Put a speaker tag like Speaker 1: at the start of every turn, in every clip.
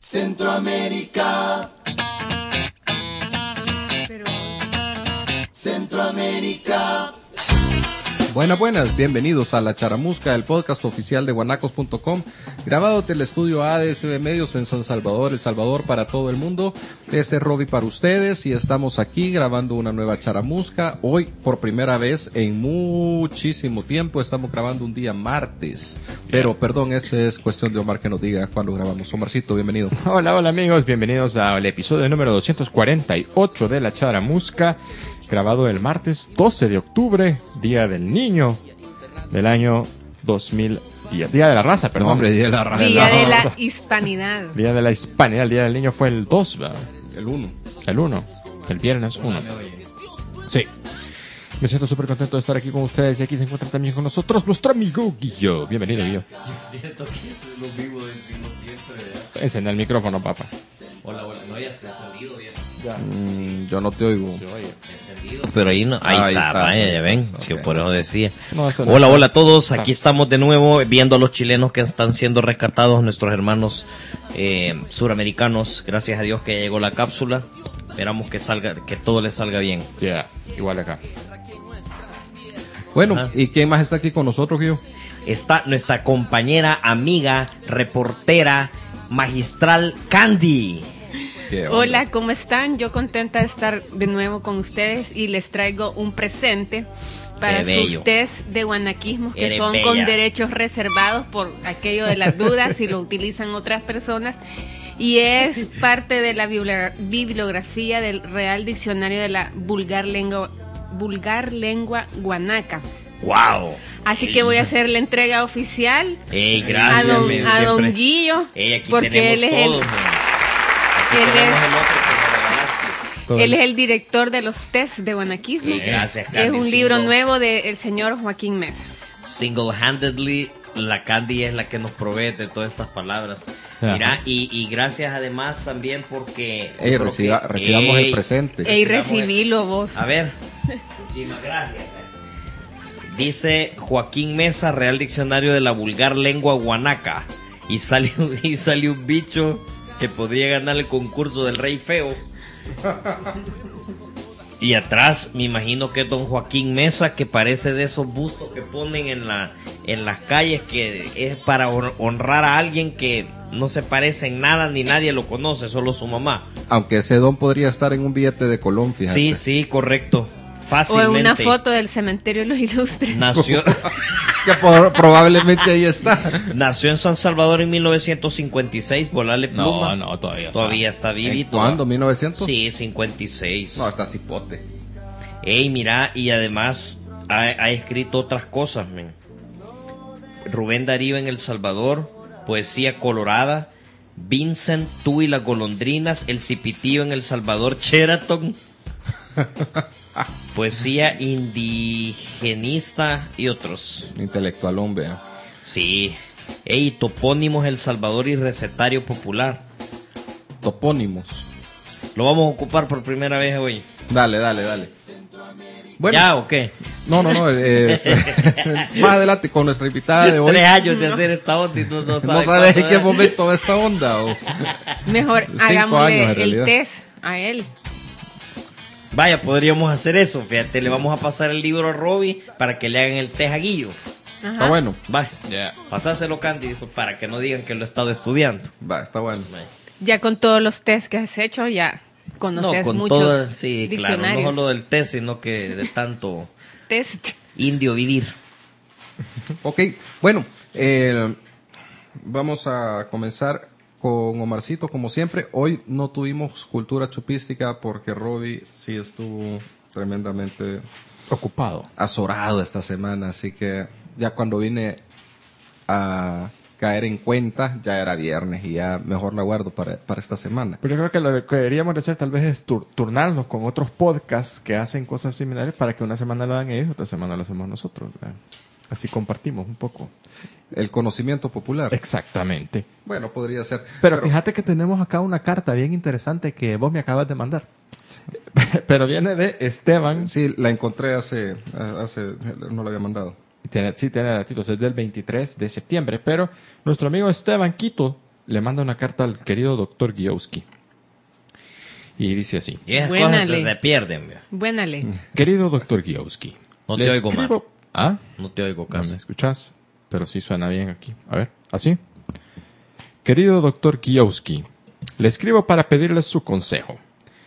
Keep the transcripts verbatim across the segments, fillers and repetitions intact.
Speaker 1: Centroamérica. Pero... Centroamérica.
Speaker 2: Buenas, buenas, bienvenidos a La Charamusca, el podcast oficial de guanacos punto com, grabado desde el estudio A D S B Medios en San Salvador, El Salvador, para todo el mundo. Este es Robbie para ustedes y estamos aquí grabando una nueva Charamusca. Hoy, por primera vez en muchísimo tiempo, estamos grabando un día martes. Pero, perdón, esa es cuestión de Omar que nos diga cuándo grabamos. Omarcito, bienvenido.
Speaker 3: Hola, hola amigos, bienvenidos al episodio número doscientos cuarenta y ocho de La Charamusca, grabado el martes doce de octubre, Día del Niño del año dos mil diez. Día de la raza, perdón.
Speaker 2: No, hombre, Día de la raza.
Speaker 4: Día de la hispanidad.
Speaker 3: Día de la hispanidad. El Día del Niño fue el dos, ¿verdad?
Speaker 2: El uno.
Speaker 3: El uno. El viernes uno. Sí. Me siento súper contento de estar aquí con ustedes y aquí se encuentra también con nosotros nuestro amigo Guillo. Bienvenido, Guillo.
Speaker 5: Siento que lo vivo decimos siempre.
Speaker 3: Encenda el micrófono, papá.
Speaker 5: Hola, hola. No, ya está encendido bien.
Speaker 2: Mm, yo no te oigo.
Speaker 5: Encendido. Pero ahí, no, ahí,
Speaker 2: Ah, ahí
Speaker 5: está,
Speaker 2: está,
Speaker 5: vaya,
Speaker 2: ahí
Speaker 5: ya
Speaker 2: está,
Speaker 5: ven.
Speaker 2: está,
Speaker 5: Si
Speaker 2: ok.
Speaker 5: por eso decía.
Speaker 3: No, eso no
Speaker 5: Hola,
Speaker 3: está.
Speaker 5: hola a todos.
Speaker 3: Ah.
Speaker 5: Aquí estamos de nuevo viendo a los chilenos que están siendo rescatados, nuestros hermanos eh, suramericanos. Gracias a Dios que ya llegó la cápsula. Esperamos que salga, que todo les salga bien.
Speaker 3: Ya, yeah, igual acá.
Speaker 2: Bueno,
Speaker 5: Ajá.
Speaker 2: ¿y quién más está aquí con nosotros, Guillo?
Speaker 5: Está nuestra compañera, amiga, reportera, magistral Candy.
Speaker 2: ¿Qué onda?
Speaker 4: Hola, ¿cómo están? Yo contenta de estar de nuevo con ustedes y les traigo un presente para
Speaker 5: Qué bello.
Speaker 4: sus test de guanaquismos que
Speaker 5: Eres
Speaker 4: son
Speaker 5: bella.
Speaker 4: con derechos reservados por aquello de las dudas si lo utilizan otras personas. Y es parte de la bibli- bibliografía del Real Diccionario de la Vulgar Lengua, vulgar lengua guanaca.
Speaker 5: ¡Wow!
Speaker 4: Así que voy a hacer la entrega oficial
Speaker 5: Ey,
Speaker 4: a
Speaker 5: gracias,
Speaker 4: don,
Speaker 5: men,
Speaker 4: a don
Speaker 5: siempre.
Speaker 4: Guillo,
Speaker 5: Ey, aquí
Speaker 4: porque
Speaker 5: tenemos
Speaker 4: él es el...
Speaker 5: todos, men. Aquí
Speaker 4: él
Speaker 5: tenemos
Speaker 4: es-
Speaker 5: el otro que me regalaste.
Speaker 2: Todo
Speaker 4: Él
Speaker 2: el-
Speaker 4: es el director de los test de guanaquismo.
Speaker 5: Sí, gracias,
Speaker 4: Es
Speaker 5: Candy.
Speaker 4: un libro
Speaker 5: Single-
Speaker 4: nuevo del señor Joaquín Mesa.
Speaker 5: Single-handedly, la Candy es la que nos provee de todas estas palabras.
Speaker 3: Ajá.
Speaker 5: Mira, y, y gracias además también porque...
Speaker 2: Ey,
Speaker 5: yo creo
Speaker 2: reciba-
Speaker 5: que-
Speaker 2: recibamos
Speaker 5: Ey,
Speaker 2: el presente.
Speaker 4: Ey,
Speaker 5: recibamos el-
Speaker 4: recibilo vos.
Speaker 5: A ver. Muchísimas gracias. Dice Joaquín Mesa, Real Diccionario de la Vulgar Lengua Guanaca. Y sale, y sale un bicho que podría ganar el concurso del Rey Feo. Y atrás me imagino que es don Joaquín Mesa, que parece de esos bustos que ponen en la en las calles, que es para hon- honrar a alguien que no se parece en nada ni nadie lo conoce, solo su mamá.
Speaker 2: Aunque ese don podría estar en un billete de Colón, fíjate.
Speaker 5: Sí, sí, correcto.
Speaker 4: O
Speaker 5: Fácilmente.
Speaker 4: en una foto del cementerio de los ilustres.
Speaker 5: Nació,
Speaker 2: Que por- probablemente ahí está.
Speaker 5: nació en San Salvador en mil novecientos cincuenta y seis, Volale Pluma.
Speaker 3: No, no, todavía está.
Speaker 5: Todavía está
Speaker 2: ¿En
Speaker 5: vivito.
Speaker 2: cuándo? ¿mil novecientos?
Speaker 5: Sí, cincuenta y seis.
Speaker 2: No, está cipote.
Speaker 5: Ey, mira, y además ha, ha escrito otras cosas, men. Rubén Darío en El Salvador, Poesía Colorada, Vincent, Tú y las golondrinas, El Cipitío en El Salvador, Sheraton, Poesía indigenista y otros.
Speaker 2: Intelectual, hombre.
Speaker 5: Sí. Ey, Topónimos El Salvador y Recetario Popular.
Speaker 2: Topónimos.
Speaker 5: Lo vamos a ocupar por primera vez hoy.
Speaker 2: Dale, dale, dale. Bueno,
Speaker 5: ¿Ya o qué?
Speaker 2: no, no, no. eh, es- más adelante con nuestra invitada de hoy.
Speaker 5: Tres años de hacer esta onda y tú no
Speaker 2: No
Speaker 5: sabes.
Speaker 2: sabes en
Speaker 5: cuándo
Speaker 2: qué
Speaker 5: es.
Speaker 2: momento va esta onda. O...
Speaker 4: Mejor
Speaker 2: Cinco
Speaker 4: hagámosle
Speaker 2: años, en
Speaker 4: el
Speaker 2: realidad.
Speaker 4: test a él.
Speaker 5: Vaya, podríamos hacer eso. Fíjate, le vamos a pasar el libro a Robbie para que le hagan el test a Guillo.
Speaker 4: Ajá.
Speaker 2: Está bueno.
Speaker 5: Va,
Speaker 3: Ya.
Speaker 5: pasáselo, Candy, pues, para que no digan que lo he estado estudiando.
Speaker 2: Va, está bueno.
Speaker 4: Ya con todos los test que has hecho, ya conoces
Speaker 5: No, con
Speaker 4: muchos
Speaker 5: todo, sí, claro,
Speaker 4: diccionarios.
Speaker 5: no solo del test, sino que de tanto
Speaker 4: Test.
Speaker 5: indio vivir.
Speaker 2: Ok, bueno, eh, vamos a comenzar con Omarcito, como siempre. Hoy no tuvimos cultura chupística porque Robbie sí estuvo tremendamente
Speaker 3: Ocupado.
Speaker 2: azorado esta semana, así que ya cuando vine a caer en cuenta, ya era viernes y ya mejor la guardo para, para esta semana.
Speaker 3: Pero yo creo que lo que deberíamos de hacer tal vez es tur- turnarnos con otros podcasts que hacen cosas similares para que una semana lo hagan ellos, otra semana lo hacemos nosotros. ¿verdad? Así compartimos un poco.
Speaker 2: El conocimiento popular.
Speaker 3: Exactamente.
Speaker 2: Bueno, podría ser.
Speaker 3: Pero, fíjate que tenemos acá una carta bien interesante que vos me acabas de mandar. Pero viene de Esteban.
Speaker 2: Sí, la encontré hace, hace, no la había mandado.
Speaker 3: Tiene, sí, tiene datitos, es del veintitrés de septiembre. Pero nuestro amigo Esteban Quito le manda una carta al querido doctor Giowski. Y dice así.
Speaker 5: Y esas
Speaker 4: Buena
Speaker 5: cosas se
Speaker 4: ley.
Speaker 5: te pierden. vea.
Speaker 4: Buena ley.
Speaker 3: Querido doctor Giowski.
Speaker 5: No te
Speaker 3: le
Speaker 5: oigo,
Speaker 3: escribo- ¿Ah?
Speaker 5: No te oigo
Speaker 3: ¿No me
Speaker 5: casi.
Speaker 3: escuchas? Pero sí suena bien aquí. A ver, ¿así? Querido doctor Giowski, le escribo para pedirles su consejo.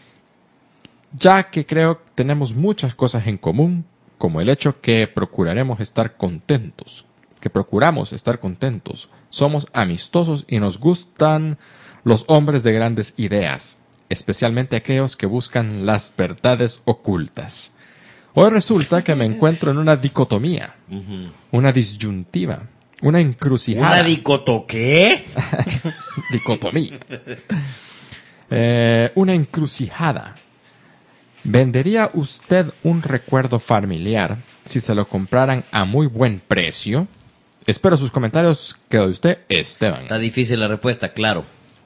Speaker 3: Ya que creo que tenemos muchas cosas en común, como el hecho que procuraremos estar contentos, que procuramos estar contentos, somos amistosos y nos gustan los hombres de grandes ideas, especialmente aquellos que buscan las verdades ocultas. Hoy resulta que me encuentro en una dicotomía,
Speaker 5: Ujú.
Speaker 3: una disyuntiva, una encrucijada.
Speaker 5: ¿Una dicoto qué?
Speaker 3: Dicotomía. Eh, una encrucijada. ¿Vendería usted un recuerdo familiar si se lo compraran a muy buen precio? Espero sus comentarios. Quedo de usted, Esteban.
Speaker 5: Está difícil la respuesta, claro.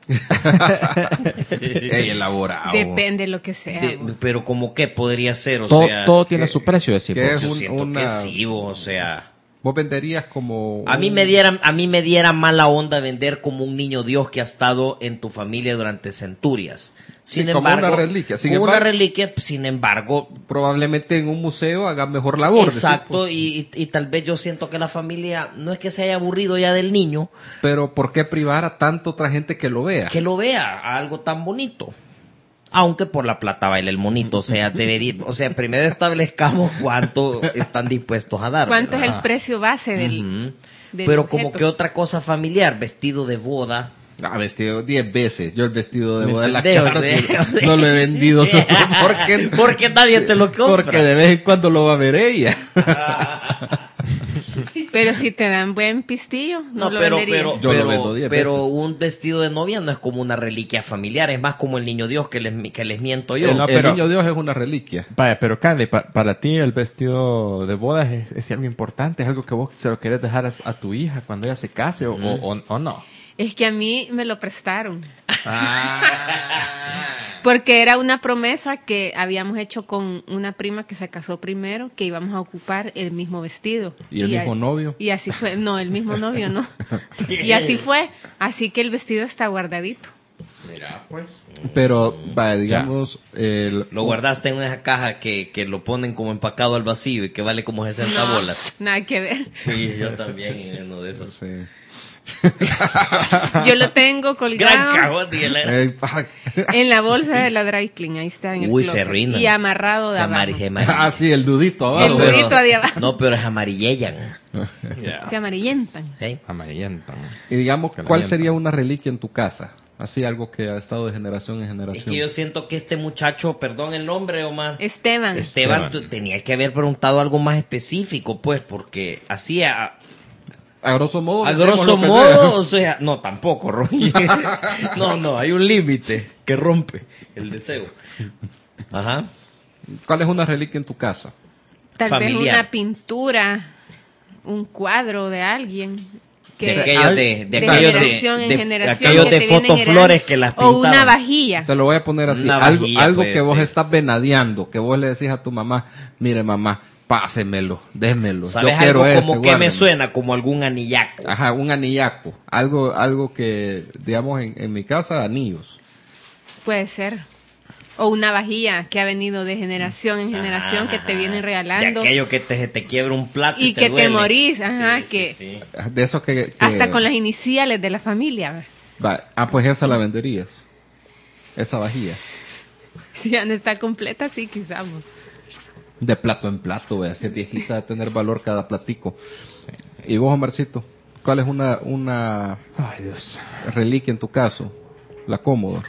Speaker 2: Ey, elaborado.
Speaker 4: Depende de lo que sea.
Speaker 5: De-
Speaker 4: vos.
Speaker 5: pero como que podría ser, o
Speaker 3: todo
Speaker 5: sea...
Speaker 3: todo tiene
Speaker 2: que-
Speaker 3: su precio, decimos.
Speaker 2: que es
Speaker 5: Yo
Speaker 2: un-
Speaker 5: siento
Speaker 2: una-
Speaker 5: que sí, vos, o sea...
Speaker 2: Vos venderías como...
Speaker 5: A mí
Speaker 2: un-
Speaker 5: me diera, a mí me diera mala onda vender como un niño Dios que ha estado en tu familia durante centurias. Sin
Speaker 2: Sí, como
Speaker 5: embargo,
Speaker 2: una reliquia. Sin
Speaker 5: como una
Speaker 2: embargo-
Speaker 5: reliquia, sin embargo,
Speaker 2: Probablemente en un museo haga mejor labor.
Speaker 5: exacto,
Speaker 2: decir,
Speaker 5: y, y- y tal vez yo siento que la familia no es que se haya aburrido ya del niño,
Speaker 2: Pero ¿por qué privar a tanta otra gente que lo vea?
Speaker 5: que lo vea a algo tan bonito. Aunque por la plata baila el monito, o sea, debería, o sea, primero establezcamos cuánto están dispuestos a dar.
Speaker 4: ¿Cuánto es
Speaker 5: ¿verdad?
Speaker 4: el precio base del,
Speaker 5: Ujú.
Speaker 4: del
Speaker 5: Pero como
Speaker 4: objeto?
Speaker 5: que otra cosa familiar, vestido de boda.
Speaker 2: Ah, vestido diez veces. Yo el vestido de
Speaker 5: ¿Me
Speaker 2: boda de la
Speaker 5: entendés?
Speaker 2: cara
Speaker 5: O sea,
Speaker 2: sí, no lo he vendido. solo porque,
Speaker 5: Porque nadie te lo compra.
Speaker 2: porque de vez en cuando lo va a ver ella.
Speaker 4: Pero si te dan buen pistillo, no,
Speaker 5: No,
Speaker 4: lo
Speaker 5: pero,
Speaker 4: venderías.
Speaker 5: pero,
Speaker 2: Yo lo
Speaker 5: pero,
Speaker 2: vendo diez
Speaker 5: pero
Speaker 2: veces.
Speaker 5: un vestido de novia no es como una reliquia familiar, es más como el niño Dios que les, que les miento yo.
Speaker 3: Eh, no,
Speaker 2: el
Speaker 3: pero-
Speaker 2: niño Dios es una reliquia.
Speaker 3: Vaya, pero Candy, pa- para ti el vestido de bodas es, es algo importante, es algo que vos se lo querés dejar a, a tu hija cuando ella se case o, o- o- o no.
Speaker 4: Es que a mí me lo prestaron.
Speaker 2: Ah.
Speaker 4: Porque era una promesa que habíamos hecho con una prima que se casó primero, que íbamos a ocupar el mismo vestido.
Speaker 2: ¿Y el mismo
Speaker 4: a-
Speaker 2: novio?
Speaker 4: Y así fue. No, el mismo novio no. Y así fue. Así que el vestido está guardadito.
Speaker 3: Mira, pues.
Speaker 2: Pero, vaya, digamos, el-
Speaker 5: Lo guardaste en una caja que, que lo ponen como empacado al vacío y que vale como sesenta
Speaker 4: No,
Speaker 5: bolas.
Speaker 4: nada que ver.
Speaker 5: Sí, yo también en uno de esos.
Speaker 2: sí.
Speaker 4: Yo lo tengo
Speaker 5: Gran
Speaker 4: colgado
Speaker 5: cajón, y el-
Speaker 2: Eh, pa-
Speaker 4: en la bolsa de la dry clean. Ahí está en el
Speaker 5: Uy, se
Speaker 4: closet.
Speaker 5: arruinan.
Speaker 4: Y amarrado de
Speaker 5: Se
Speaker 4: abajo.
Speaker 5: amari- se amari-
Speaker 2: ah, sí, el dudito
Speaker 4: El
Speaker 2: abajo.
Speaker 5: pero-
Speaker 4: dudito de abajo.
Speaker 5: No, pero es amarillellan.
Speaker 4: Se amarillentan.
Speaker 5: ¿Sí?
Speaker 3: Amarillenta.
Speaker 2: Y digamos,
Speaker 3: Que la
Speaker 2: ¿cuál
Speaker 3: mientan.
Speaker 2: sería una reliquia en tu casa? Así algo que ha estado de generación en
Speaker 5: Es
Speaker 2: generación.
Speaker 5: que yo siento que este muchacho, perdón el nombre, Omar.
Speaker 4: Esteban.
Speaker 5: Esteban,
Speaker 3: Esteban.
Speaker 5: tú tenía que haber preguntado algo más específico, pues, porque así a,
Speaker 2: A grosso modo.
Speaker 5: a
Speaker 2: vendemos
Speaker 5: grosso
Speaker 2: lo que
Speaker 5: modo,
Speaker 2: sea.
Speaker 5: o sea, no, tampoco, Roy. No, no, hay un límite que rompe el deseo. Ajá.
Speaker 2: ¿Cuál es una reliquia en tu casa?
Speaker 4: Tal
Speaker 5: familiar.
Speaker 4: vez una pintura, un cuadro de alguien. Que
Speaker 5: De aquellos de, de,
Speaker 4: de
Speaker 5: aquellos de,
Speaker 4: generación en
Speaker 5: de-
Speaker 4: generación
Speaker 5: aquellos
Speaker 4: que
Speaker 5: de
Speaker 4: te vienen
Speaker 5: fotoflores
Speaker 4: heredando.
Speaker 5: que las
Speaker 4: O una
Speaker 5: pintaban.
Speaker 4: vajilla.
Speaker 2: Te lo voy a poner así.
Speaker 5: Una
Speaker 2: Algo,
Speaker 5: vajilla
Speaker 2: algo
Speaker 5: puede
Speaker 2: que vos
Speaker 5: ser.
Speaker 2: estás venadeando, que vos le decís a tu mamá, mire mamá, pásemelo, démelo.
Speaker 5: ¿Sabes
Speaker 2: Yo quiero
Speaker 5: algo
Speaker 2: ese,
Speaker 5: como que me
Speaker 2: guárdeme".
Speaker 5: suena? Como algún anillaco.
Speaker 2: Ajá, un anillaco. Algo, algo que, digamos, en, en mi casa, anillos.
Speaker 4: Puede ser. O una vajilla que ha venido de generación en generación que te
Speaker 5: Ajá.
Speaker 4: vienen
Speaker 5: De
Speaker 4: regalando.
Speaker 5: aquello que te, te quiebra un plato y,
Speaker 4: Y que te
Speaker 5: duele.
Speaker 4: morís, ajá,
Speaker 5: Sí, sí,
Speaker 4: que-
Speaker 5: sí.
Speaker 2: De esos que... que-
Speaker 4: Hasta con las iniciales de la familia.
Speaker 2: Va, ah, pues esa la venderías. Esa vajilla.
Speaker 4: Si ya no está completa, sí, quizás. vos.
Speaker 2: De plato en plato, vea, si es viejita de tener valor cada platico. Y vos, Omarcito, ¿cuál es una, una
Speaker 3: Ay, Dios.
Speaker 2: reliquia en tu caso? La Commodore.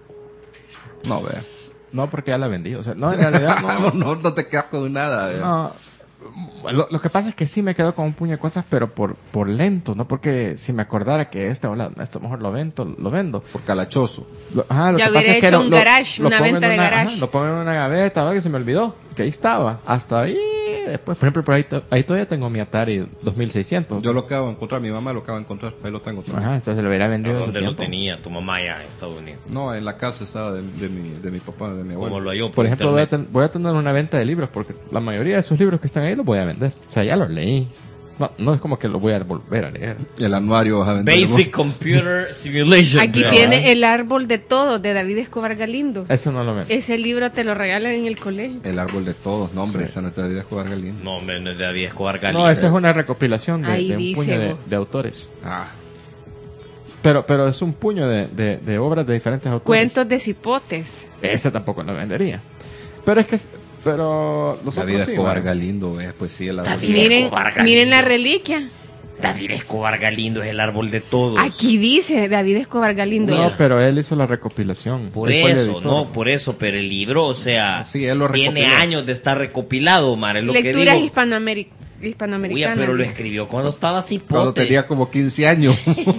Speaker 2: No, vea.
Speaker 3: No, porque ya la vendí. O sea, no, en realidad no.
Speaker 2: No, no, no te quedas con nada, vea.
Speaker 3: No. Lo, lo que pasa es que sí me quedo con un puño de cosas, pero por, por lento, no porque si me acordara que este, hola, esto mejor lo vendo, lo vendo.
Speaker 2: Por calachoso.
Speaker 3: Lo, ajá, lo
Speaker 4: Ya
Speaker 3: que
Speaker 4: hubiera
Speaker 3: pasa es que
Speaker 4: hecho
Speaker 3: lo-
Speaker 4: un
Speaker 3: lo-
Speaker 4: garage,
Speaker 3: lo
Speaker 4: una
Speaker 3: pongo en
Speaker 4: venta de garage.
Speaker 3: ajá, lo pongo en una gaveta, ¿verdad? Que se me olvidó, que ahí estaba. Hasta ahí, después, por ejemplo, por ahí, to- ahí todavía tengo mi Atari dos mil seiscientos.
Speaker 2: Yo lo acabo de encontrar, mi mamá lo acaba de encontrar, ahí lo tengo también.
Speaker 3: Ajá, entonces lo hubiera
Speaker 5: ¿A
Speaker 3: vendido.
Speaker 5: dónde
Speaker 3: hace
Speaker 5: lo
Speaker 3: tiempo.
Speaker 5: tenía tu mamá allá en Estados Unidos?
Speaker 2: No, en la casa estaba de, de mi, de mi papá, de mi
Speaker 5: ¿Cómo
Speaker 2: abuelo.
Speaker 5: lo halló?
Speaker 3: Por ejemplo, voy a,
Speaker 5: internet?
Speaker 3: ten- voy a tener una venta de libros porque la mayoría de esos libros que están ahí los voy a vender. O sea, ya los leí. No, no es como que lo voy a volver a leer.
Speaker 2: El anuario vas a vender.
Speaker 5: Basic Computer Simulation.
Speaker 4: Aquí
Speaker 5: ¿verdad?
Speaker 4: tiene El árbol de todos de David Escobar Galindo.
Speaker 3: Eso no lo ven.
Speaker 4: Ese libro te lo regalan en el colegio.
Speaker 2: El árbol de todos. No, hombre,
Speaker 3: Sí.
Speaker 2: esa no te debía jugar Galindo.
Speaker 5: No, hombre, no es de David Escobar Galindo.
Speaker 3: No, esa es una recopilación de,
Speaker 4: Ahí
Speaker 3: de un
Speaker 4: dice,
Speaker 3: puño de,
Speaker 4: vos.
Speaker 3: de autores.
Speaker 2: Ah,
Speaker 3: Pero, pero es un puño de, de, de obras de diferentes autores.
Speaker 4: Cuentos de cipotes.
Speaker 3: Ese tampoco lo vendería. Pero es que... es- Pero los
Speaker 2: David
Speaker 3: otros sí,
Speaker 2: Escobar
Speaker 3: man.
Speaker 2: Galindo, eh, pues sí, el árbol.
Speaker 5: David
Speaker 4: Miren,
Speaker 5: Escobar Galindo.
Speaker 4: miren la reliquia.
Speaker 5: David Escobar Galindo es el árbol de todos.
Speaker 4: Aquí dice David Escobar Galindo.
Speaker 3: No, pero él hizo la recopilación.
Speaker 5: Por
Speaker 3: Él fue el
Speaker 5: eso,
Speaker 3: editor.
Speaker 5: no, por eso, pero el libro, o sea,
Speaker 2: Sí, él lo
Speaker 5: tiene
Speaker 2: recopiló.
Speaker 5: años de estar recopilado, Mar, es lo
Speaker 4: Lecturas
Speaker 5: que digo.
Speaker 4: hispanoameri-
Speaker 5: Uy,
Speaker 4: hispanoamericanas.
Speaker 5: pero lo
Speaker 4: dice.
Speaker 5: escribió cuando estaba cipote.
Speaker 2: Cuando tenía como quince años.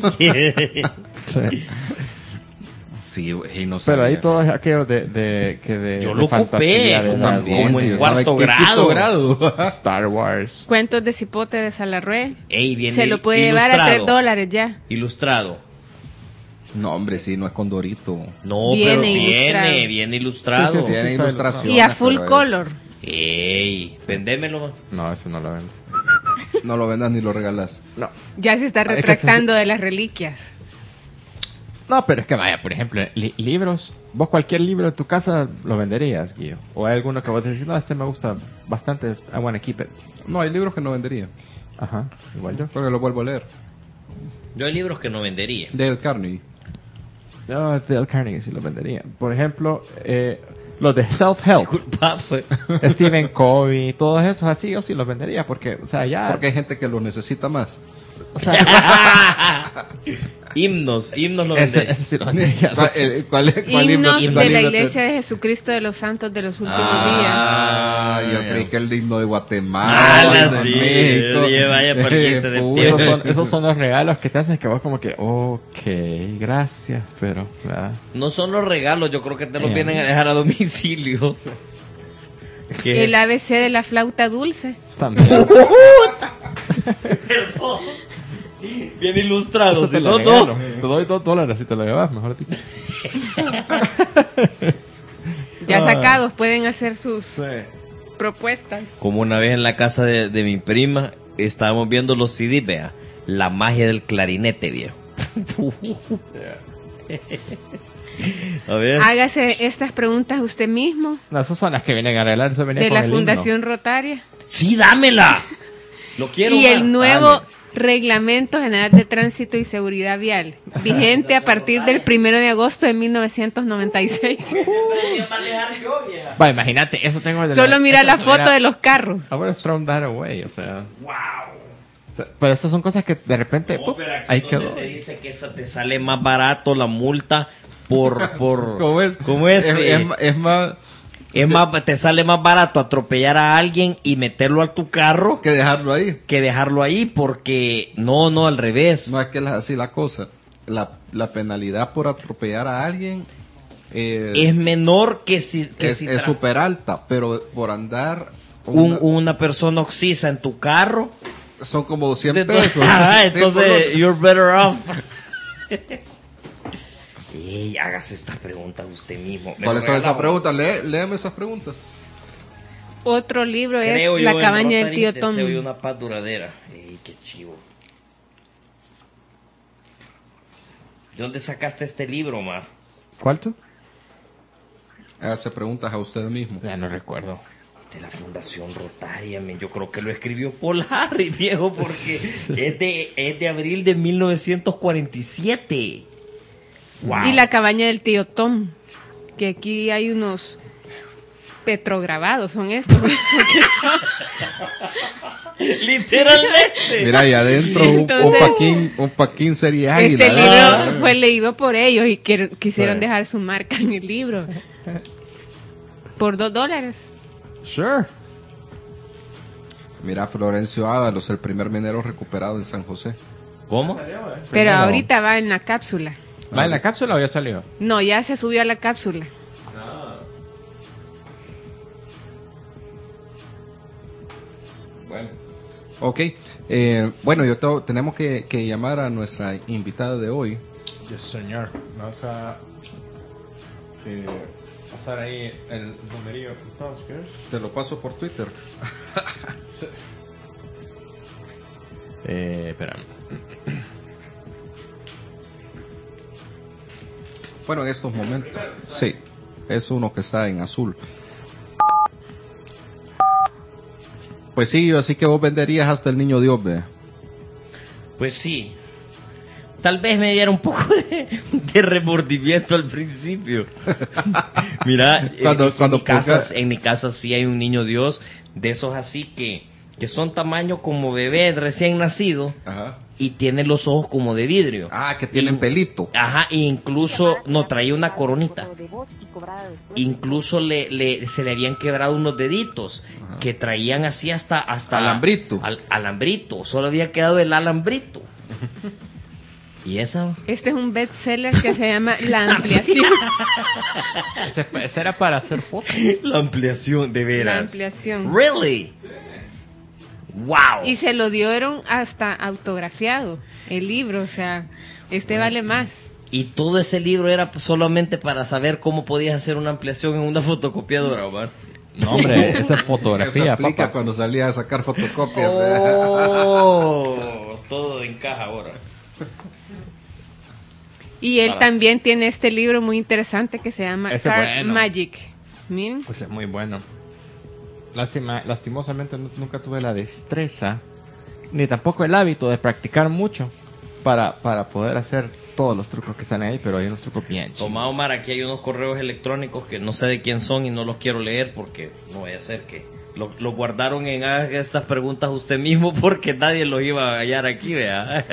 Speaker 2: Sí, güey, no sé.
Speaker 3: Pero ahí todo es aquello de, de, que de,
Speaker 5: Yo
Speaker 3: de
Speaker 5: lo ocupé,
Speaker 3: fantasía, de
Speaker 5: como
Speaker 3: la-
Speaker 2: También,
Speaker 5: como
Speaker 2: sí,
Speaker 5: en
Speaker 2: yo estaba
Speaker 5: cuarto
Speaker 2: quinto
Speaker 5: grado.
Speaker 2: grado.
Speaker 3: Star Wars.
Speaker 4: Cuentos de cipote de Salarrué.
Speaker 5: Ey, viene
Speaker 4: Se lo puede llevar a
Speaker 5: ilustrado.
Speaker 4: tres dólares ya.
Speaker 5: Ilustrado.
Speaker 2: No, hombre, sí, no es con Dorito.
Speaker 5: No,
Speaker 4: Viene
Speaker 5: pero
Speaker 4: ilustrado.
Speaker 5: viene, viene ilustrado.
Speaker 3: Sí, sí, sí.
Speaker 2: Tiene
Speaker 3: está
Speaker 2: ilustración.
Speaker 4: Y a full color.
Speaker 5: Ey, vendémelo.
Speaker 3: No, eso no lo vendo.
Speaker 2: No lo vendas ni lo regalas.
Speaker 3: No.
Speaker 4: Ya se está
Speaker 3: Es que
Speaker 4: retractando de las reliquias.
Speaker 3: No, pero es que vaya, por ejemplo, li- libros. Vos cualquier libro de tu casa lo venderías, Guillo. O hay alguno que vos decís, no, este me gusta bastante, I wanna keep it.
Speaker 2: No, hay libros que no vendería.
Speaker 3: Ajá, igual yo.
Speaker 2: Porque los vuelvo a leer.
Speaker 5: Yo hay libros que no vendería.
Speaker 2: Dale Carnegie.
Speaker 3: Yo Dale Carnegie sí lo vendería. Por ejemplo, eh, los de self-help.
Speaker 5: Disculpa, pues.
Speaker 3: Stephen Covey, todos esos así, yo sí los vendería. Porque, o sea, ya...
Speaker 2: Porque hay gente que los necesita más.
Speaker 3: o sea,
Speaker 5: himnos, himnos no
Speaker 3: ese,
Speaker 5: vendería.
Speaker 3: ese sí lo vendería.
Speaker 2: ¿Cuál, eh, cuál, cuál
Speaker 4: Himnos
Speaker 2: himno- cuál
Speaker 4: de la
Speaker 2: himno te-
Speaker 4: Iglesia de Jesucristo de los Santos de los Últimos
Speaker 2: Ah,
Speaker 5: días.
Speaker 2: yo
Speaker 5: Ah,
Speaker 2: creí
Speaker 5: ya.
Speaker 2: que el himno de Guatemala.
Speaker 5: Ah,
Speaker 2: el de
Speaker 5: sí,
Speaker 2: México.
Speaker 5: oye, vaya por
Speaker 2: Eh,
Speaker 5: quince de
Speaker 2: puta.
Speaker 3: esos, son, esos son los regalos que te hacen que vos como que, ok, gracias, pero... ¿verdad?
Speaker 5: No son los regalos, yo creo que te los
Speaker 3: Eh.
Speaker 5: vienen a dejar a domicilio. ¿Qué
Speaker 4: El
Speaker 5: es?
Speaker 4: A B C de la flauta dulce.
Speaker 3: También.
Speaker 5: Perdón. Bien ilustrado,
Speaker 3: Eso
Speaker 5: si
Speaker 3: te
Speaker 5: no,
Speaker 3: lo
Speaker 5: no.
Speaker 3: regalo. Te doy dos dólares si te lo llevas, mejor dicho.
Speaker 4: Ya
Speaker 3: Ah.
Speaker 4: sacados pueden hacer sus propuestas.
Speaker 5: Como una vez en la casa de, de mi prima, estábamos viendo los C D, vea. La magia del clarinete, viejo. A ver.
Speaker 4: Hágase estas preguntas usted mismo.
Speaker 3: No, esas son las que vienen a arreglar. Eso venía
Speaker 4: De
Speaker 3: con
Speaker 4: la
Speaker 3: el himno.
Speaker 4: Fundación Rotaria.
Speaker 5: Sí, dámela. Lo quiero.
Speaker 4: Y
Speaker 5: ma.
Speaker 4: el nuevo
Speaker 5: Dale.
Speaker 4: Reglamento General de Tránsito y Seguridad Vial, vigente a partir del primero de agosto de mil novecientos noventa y seis.
Speaker 3: Va, imagínate, eso tengo de
Speaker 4: Solo mira
Speaker 3: eso
Speaker 4: la
Speaker 3: hubiera-
Speaker 4: foto de los carros.
Speaker 3: I would have thrown that away, o sea.
Speaker 5: Wow.
Speaker 3: o sea, Pero esas son cosas que de repente,
Speaker 5: No,
Speaker 3: ¡pup!
Speaker 5: pero aquí
Speaker 3: ahí
Speaker 5: donde
Speaker 3: quedó.
Speaker 5: te dice que esa te sale más barato la multa por por
Speaker 2: ¿Cómo es?
Speaker 5: ¿Cómo es?
Speaker 2: Es,
Speaker 5: eh?
Speaker 2: es ma- es más
Speaker 5: Es más, te sale más barato atropellar a alguien y meterlo a tu carro
Speaker 2: que dejarlo ahí.
Speaker 5: que dejarlo ahí porque no, no, al revés.
Speaker 2: No es que es así la cosa. La, la penalidad por atropellar a alguien eh,
Speaker 5: Es menor que si, que
Speaker 2: es
Speaker 5: si
Speaker 2: es
Speaker 5: tra-
Speaker 2: súper alta, pero por andar
Speaker 5: un-
Speaker 2: una-
Speaker 5: una persona oxisa en tu carro.
Speaker 2: son como cien
Speaker 5: de-
Speaker 2: pesos.
Speaker 5: Ah,
Speaker 2: Sí, por
Speaker 5: entonces,
Speaker 2: lo-
Speaker 5: you're better off. Ey, hágase estas preguntas usted mismo. Me
Speaker 2: ¿Cuáles
Speaker 5: lo
Speaker 2: son esas
Speaker 5: regalaba.
Speaker 2: preguntas? Lee- léeme esas preguntas.
Speaker 4: Otro libro
Speaker 5: Creo
Speaker 4: es
Speaker 5: yo
Speaker 4: La
Speaker 5: en
Speaker 4: cabaña del
Speaker 5: Rotary
Speaker 4: tío Tom.
Speaker 5: deseo y una paz duradera. Ey, qué chivo. ¿De dónde sacaste este libro, Mar?
Speaker 3: ¿Cuál tú?
Speaker 2: Hace preguntas a usted mismo.
Speaker 3: Ya no recuerdo.
Speaker 5: De la Fundación Rotaria, men. Yo creo que lo escribió Paul Harry, viejo, porque es, de, es de abril de mil novecientos cuarenta y siete. Wow.
Speaker 4: Y La cabaña del tío Tom. Que aquí hay unos petrograbados, son estos. Porque son-
Speaker 5: Literalmente.
Speaker 2: Mira, y adentro un, un
Speaker 4: Entonces-
Speaker 2: paquín, un paquín sería águila.
Speaker 4: Este
Speaker 2: ¿verdad?
Speaker 4: libro fue leído por ellos y que- quisieron
Speaker 3: Sí.
Speaker 4: dejar su marca en el libro. Por dos dólares.
Speaker 3: Sure.
Speaker 2: Mira, Florencio Ábalos, el primer minero recuperado en San José.
Speaker 5: ¿Cómo?
Speaker 4: Pero
Speaker 3: Primero.
Speaker 4: ahorita va en la cápsula.
Speaker 3: ¿Va en la cápsula o ya salió?
Speaker 4: No, ya se subió a la cápsula.
Speaker 2: Bueno. Ok, eh, bueno, yo to- tenemos que, que llamar a nuestra invitada de hoy.
Speaker 3: Yes, señor. Vamos a eh, pasar ahí el numerillo.
Speaker 2: Te lo paso por Twitter.
Speaker 3: Eh, espera.
Speaker 2: Bueno, en estos momentos, sí, es uno que está en azul. Pues sí, así que vos venderías hasta el Niño Dios, ¿ve?
Speaker 5: Pues sí. Tal vez me diera un poco de, de remordimiento al principio. Mira,
Speaker 2: Cuando-
Speaker 5: en,
Speaker 2: cuando
Speaker 5: en, mi casa,
Speaker 2: ponga-
Speaker 5: en mi casa sí hay un niño Dios, de esos así que, que son tamaño como bebé recién nacido
Speaker 2: Ajá.
Speaker 5: y tiene los ojos como de vidrio.
Speaker 2: Ah, que tienen
Speaker 5: Y-
Speaker 2: pelito.
Speaker 5: Ajá, e incluso no traía una coronita. Incluso le, le- se le habían quebrado unos deditos que traían así hasta hasta
Speaker 2: Alambrito.
Speaker 5: al- alambrito, solo había quedado el alambrito. ¿Y esa?
Speaker 4: Este es un bestseller que se llama La Ampliación.
Speaker 3: Ese, ese era para hacer fotos.
Speaker 5: La ampliación, de veras.
Speaker 4: La ampliación.
Speaker 5: Really? Wow.
Speaker 4: Y se lo dieron hasta autografiado, el libro, o sea, este vale más.
Speaker 5: Y todo ese libro era solamente para saber cómo podías hacer una ampliación en una fotocopiadora, Omar.
Speaker 3: No, hombre, esa
Speaker 2: Eso
Speaker 3: fotografía,
Speaker 2: aplica
Speaker 3: papá.
Speaker 2: cuando salía a sacar fotocopias. ¿ve?
Speaker 5: Oh, todo encaja ahora.
Speaker 4: Y él
Speaker 5: Para-
Speaker 4: también tiene este libro muy interesante que se llama
Speaker 3: Ese
Speaker 4: Card
Speaker 3: bueno.
Speaker 4: Magic. Miren,
Speaker 3: Pues es muy bueno. Lástima, lastimosamente nu- nunca tuve la destreza, ni tampoco el hábito de practicar mucho para, para poder hacer todos los trucos que salen ahí, pero hay unos trucos bien chidos.
Speaker 5: Toma, Omar, aquí hay unos correos electrónicos que no sé de quién son y no los quiero leer porque no vaya a ser que lo, lo guardaron en haga estas preguntas usted mismo porque nadie los iba a hallar aquí, vea.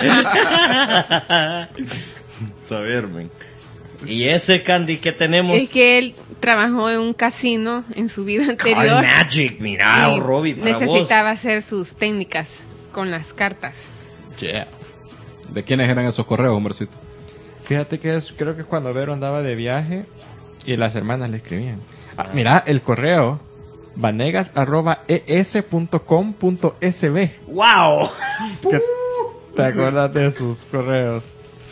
Speaker 5: Saber, men. Y ese Candy que tenemos.
Speaker 4: es que él trabajó en un casino en su vida
Speaker 5: Card
Speaker 4: anterior.
Speaker 5: Magic, mira,
Speaker 4: y
Speaker 5: Robbie, para
Speaker 4: necesitaba
Speaker 5: vos.
Speaker 4: hacer sus técnicas con las cartas.
Speaker 3: Yeah.
Speaker 2: ¿De quiénes eran esos correos, Homercito?
Speaker 3: Fíjate que es, creo que cuando Vero andaba de viaje y las hermanas le escribían. Ah, mira, el correo vanegas arroba es punto com punto s b.
Speaker 5: ¡Wow!
Speaker 3: ¿Qué- ¿Te acuerdas de sus correos?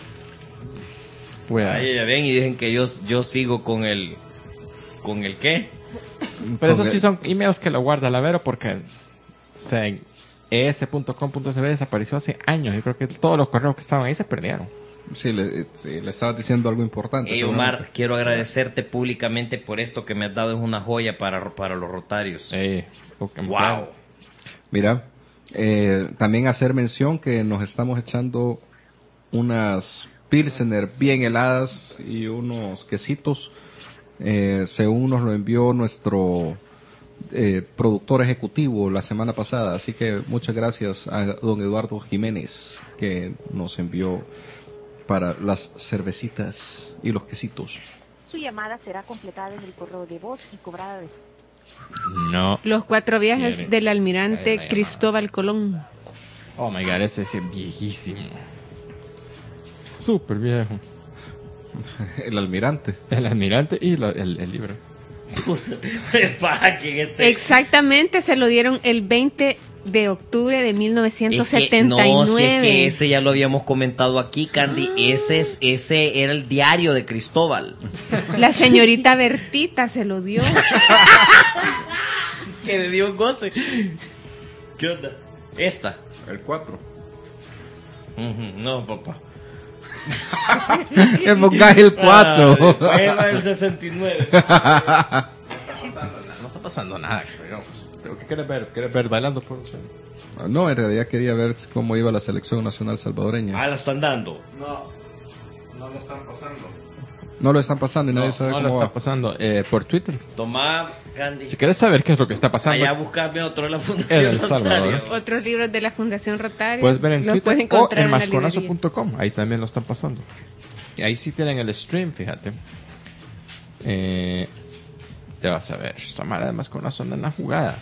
Speaker 3: Pues,
Speaker 5: Ahí ya ven y dicen que yo, yo sigo con el. ¿Con el qué?
Speaker 3: pero esos
Speaker 2: Con
Speaker 3: sí
Speaker 2: el-
Speaker 3: son emails que lo guarda la Vero porque o sea, en es punto com punto s b desapareció hace años. Yo creo que todos los correos que estaban ahí se perdieron.
Speaker 2: Sí, le, sí, le estabas diciendo algo importante.
Speaker 5: Hey, Omar,
Speaker 2: seguramente.
Speaker 5: quiero agradecerte públicamente por esto que me has dado. Es una joya para, para los rotarios.
Speaker 3: Eh, porque-
Speaker 5: ¡Wow!
Speaker 2: Mira, eh, también hacer mención que nos estamos echando unas Pilsener bien heladas y unos quesitos, eh, según nos lo envió nuestro eh, productor ejecutivo la semana pasada. Así que muchas gracias a don Eduardo Jiménez que nos envió para las cervecitas y los quesitos.
Speaker 1: Su llamada será completada en el correo de voz y cobrada de...
Speaker 3: No.
Speaker 4: Los cuatro viajes
Speaker 3: Quiere.
Speaker 4: del
Speaker 3: Ahí la
Speaker 4: almirante
Speaker 3: llamada.
Speaker 4: Cristóbal Colón.
Speaker 3: Oh my god, ese sí es viejísimo. Súper viejo.
Speaker 2: El almirante.
Speaker 3: El almirante y lo- el, el libro.
Speaker 5: Para que en este-
Speaker 4: Exactamente, se lo dieron el veinte de octubre de mil novecientos
Speaker 5: Es que-
Speaker 4: setenta y nueve.
Speaker 5: no, si es que ese ya lo habíamos comentado aquí, Candy. Ese, es, ese era el diario de Cristóbal.
Speaker 4: La señorita Bertita se lo dio.
Speaker 5: Que le dio goce. ¿Qué onda? Esta.
Speaker 2: El cuatro.
Speaker 5: Ujú, no, papá.
Speaker 2: Que pongas el cuatro.
Speaker 5: Ah, después la del sesenta y nueve.
Speaker 3: No está pasando nada, digamos. ¿Pero qué quieres ver? ¿Quieres ver bailando por
Speaker 2: No, en realidad quería ver cómo iba la selección nacional salvadoreña.
Speaker 5: Ah, la están dando.
Speaker 2: No lo están pasando y nadie
Speaker 3: No,
Speaker 2: sabe
Speaker 3: no lo
Speaker 2: cómo
Speaker 3: está
Speaker 2: va.
Speaker 3: pasando. Eh, por Twitter.
Speaker 5: Tomá, Candy.
Speaker 3: Si quieres saber qué es lo que está pasando
Speaker 5: Allá buscarme otro de la Fundación
Speaker 3: En El Salvador.
Speaker 5: Rotario.
Speaker 4: Otros libros de la Fundación Rotario.
Speaker 3: puedes ver en
Speaker 4: Los
Speaker 3: Twitter
Speaker 4: puedes
Speaker 3: o
Speaker 4: encontrar
Speaker 3: en
Speaker 4: en la
Speaker 3: masconazo
Speaker 4: librería.
Speaker 3: punto com. Ahí también lo están pasando. Y ahí sí tienen el stream, fíjate. Eh, te vas a ver. Esta mala de masconazo anda en la jugada.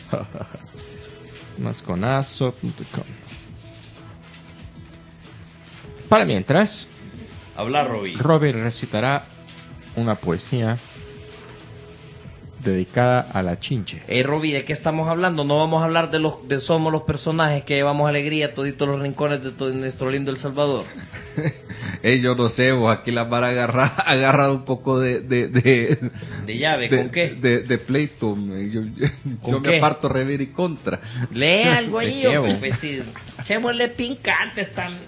Speaker 3: masconazo punto com. Para mientras,
Speaker 5: Habla, Robbie.
Speaker 3: Robert recitará una poesía dedicada a la chinche.
Speaker 5: Hey, Robbie, ¿de qué estamos hablando? No vamos a hablar de los de somos los personajes que llevamos alegría a toditos los rincones de todo nuestro lindo El Salvador.
Speaker 2: Ey, yo no sé, vos aquí las van a agarrar, agarrar un poco de... De, de,
Speaker 5: ¿De llave?
Speaker 2: de-
Speaker 5: ¿Con qué?
Speaker 2: De, de pleito. me- Yo, yo,
Speaker 5: ¿Con
Speaker 2: yo
Speaker 5: qué?
Speaker 2: me aparto rever y contra.
Speaker 5: Lee algo ahí,
Speaker 3: ¿De qué,
Speaker 5: hombre,
Speaker 3: vos?
Speaker 5: pues sí. Echémosle picantes también.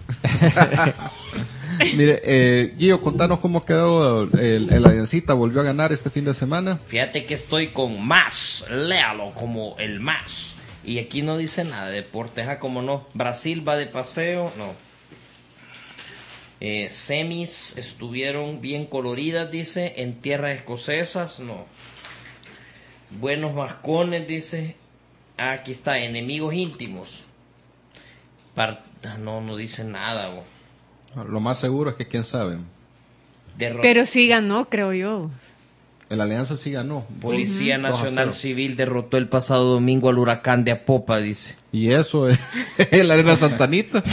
Speaker 2: Mire, eh, Guillo, contanos cómo quedó el, el Aliancita. ¿Volvió a ganar este fin de semana?
Speaker 5: Fíjate que estoy con más, léalo como el más. Y aquí no dice nada de deportes, ah, como no. Brasil va de paseo, no. Eh, semis estuvieron bien coloridas, dice, en tierras escocesas, no. Buenos mascones, dice. Ah, aquí está, enemigos íntimos. Par- no, no dice nada, bo.
Speaker 2: Lo más seguro es que quién sabe.
Speaker 5: Derro-
Speaker 4: Pero sí ganó, creo yo.
Speaker 2: El Alianza sí ganó.
Speaker 5: Policía
Speaker 2: Dos a
Speaker 5: Nacional
Speaker 2: cero.
Speaker 5: Civil derrotó el pasado domingo al huracán de Apopa, dice.
Speaker 2: Y eso es la Arena Santanita.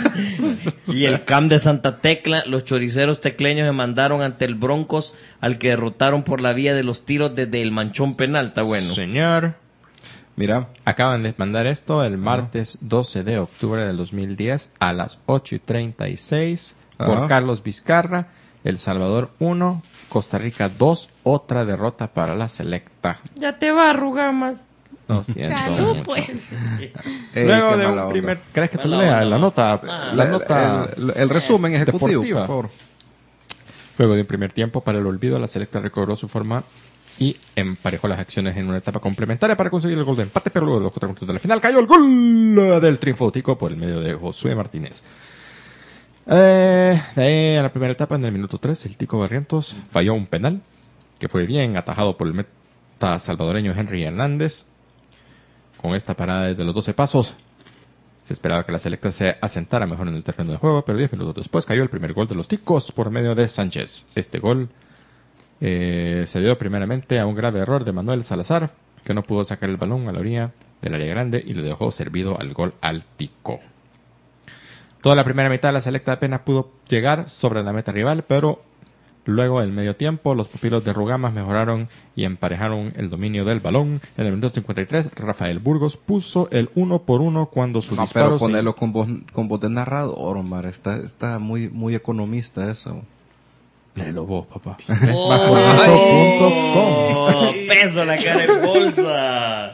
Speaker 5: Y el C A M de Santa Tecla, los choriceros tecleños se mandaron ante el Broncos, al que derrotaron por la vía de los tiros desde el manchón penal. Está bueno.
Speaker 3: Señor.
Speaker 2: Mira,
Speaker 3: Acaban de mandar esto el martes doce de octubre del dos mil diez a las ocho y treinta y seis por
Speaker 2: Ajá.
Speaker 3: Carlos Vizcarra. El Salvador uno, Costa Rica dos, otra derrota para la selecta.
Speaker 5: Ya te va a arrugar más.
Speaker 3: Lo siento
Speaker 4: Salud,
Speaker 3: mucho.
Speaker 4: pues.
Speaker 2: ey,
Speaker 3: Luego
Speaker 2: qué
Speaker 3: de
Speaker 2: mala
Speaker 3: un
Speaker 2: onda.
Speaker 3: primer... ¿Crees que te
Speaker 5: Mala
Speaker 3: lea
Speaker 5: onda,
Speaker 3: la
Speaker 5: ¿no?
Speaker 3: nota?
Speaker 5: Ah.
Speaker 3: La
Speaker 2: El-
Speaker 3: nota...
Speaker 2: el, el resumen ejecutivo,
Speaker 3: deportiva.
Speaker 2: por favor.
Speaker 3: Luego de un primer tiempo para el olvido, la selecta recobró su forma y emparejó las acciones en una etapa complementaria para conseguir el gol de empate, pero luego de los cuatro minutos de la final cayó el gol del triunfo tico por el medio de Josué Martínez. Eh, de ahí a la primera etapa, en el minuto tres, el Tico Barrientos falló un penal que fue bien atajado por el meta salvadoreño Henry Hernández. Con esta parada desde los doce pasos, se esperaba que la selecta se asentara mejor en el terreno de juego, pero diez minutos después cayó el primer gol de los ticos por medio de Sánchez. Este gol eh, se dio primeramente a un grave error de Manuel Salazar, que no pudo sacar el balón a la orilla del área grande y le dejó servido al gol al tico. Toda la primera mitad de la selecta apenas pudo llegar sobre la meta rival, pero luego del medio tiempo los pupilos de Rugamas mejoraron y emparejaron el dominio del balón. En el minuto cincuenta y tres, Rafael Burgos puso el uno por uno cuando sus
Speaker 2: No,
Speaker 3: disparos...
Speaker 2: pero
Speaker 3: se-
Speaker 2: ponerlo con voz, con voz de narrador, Omar. Está, está muy, muy economista eso.
Speaker 3: Léelo vos, papá.
Speaker 5: ¡Oh! Peso la cara en bolsa.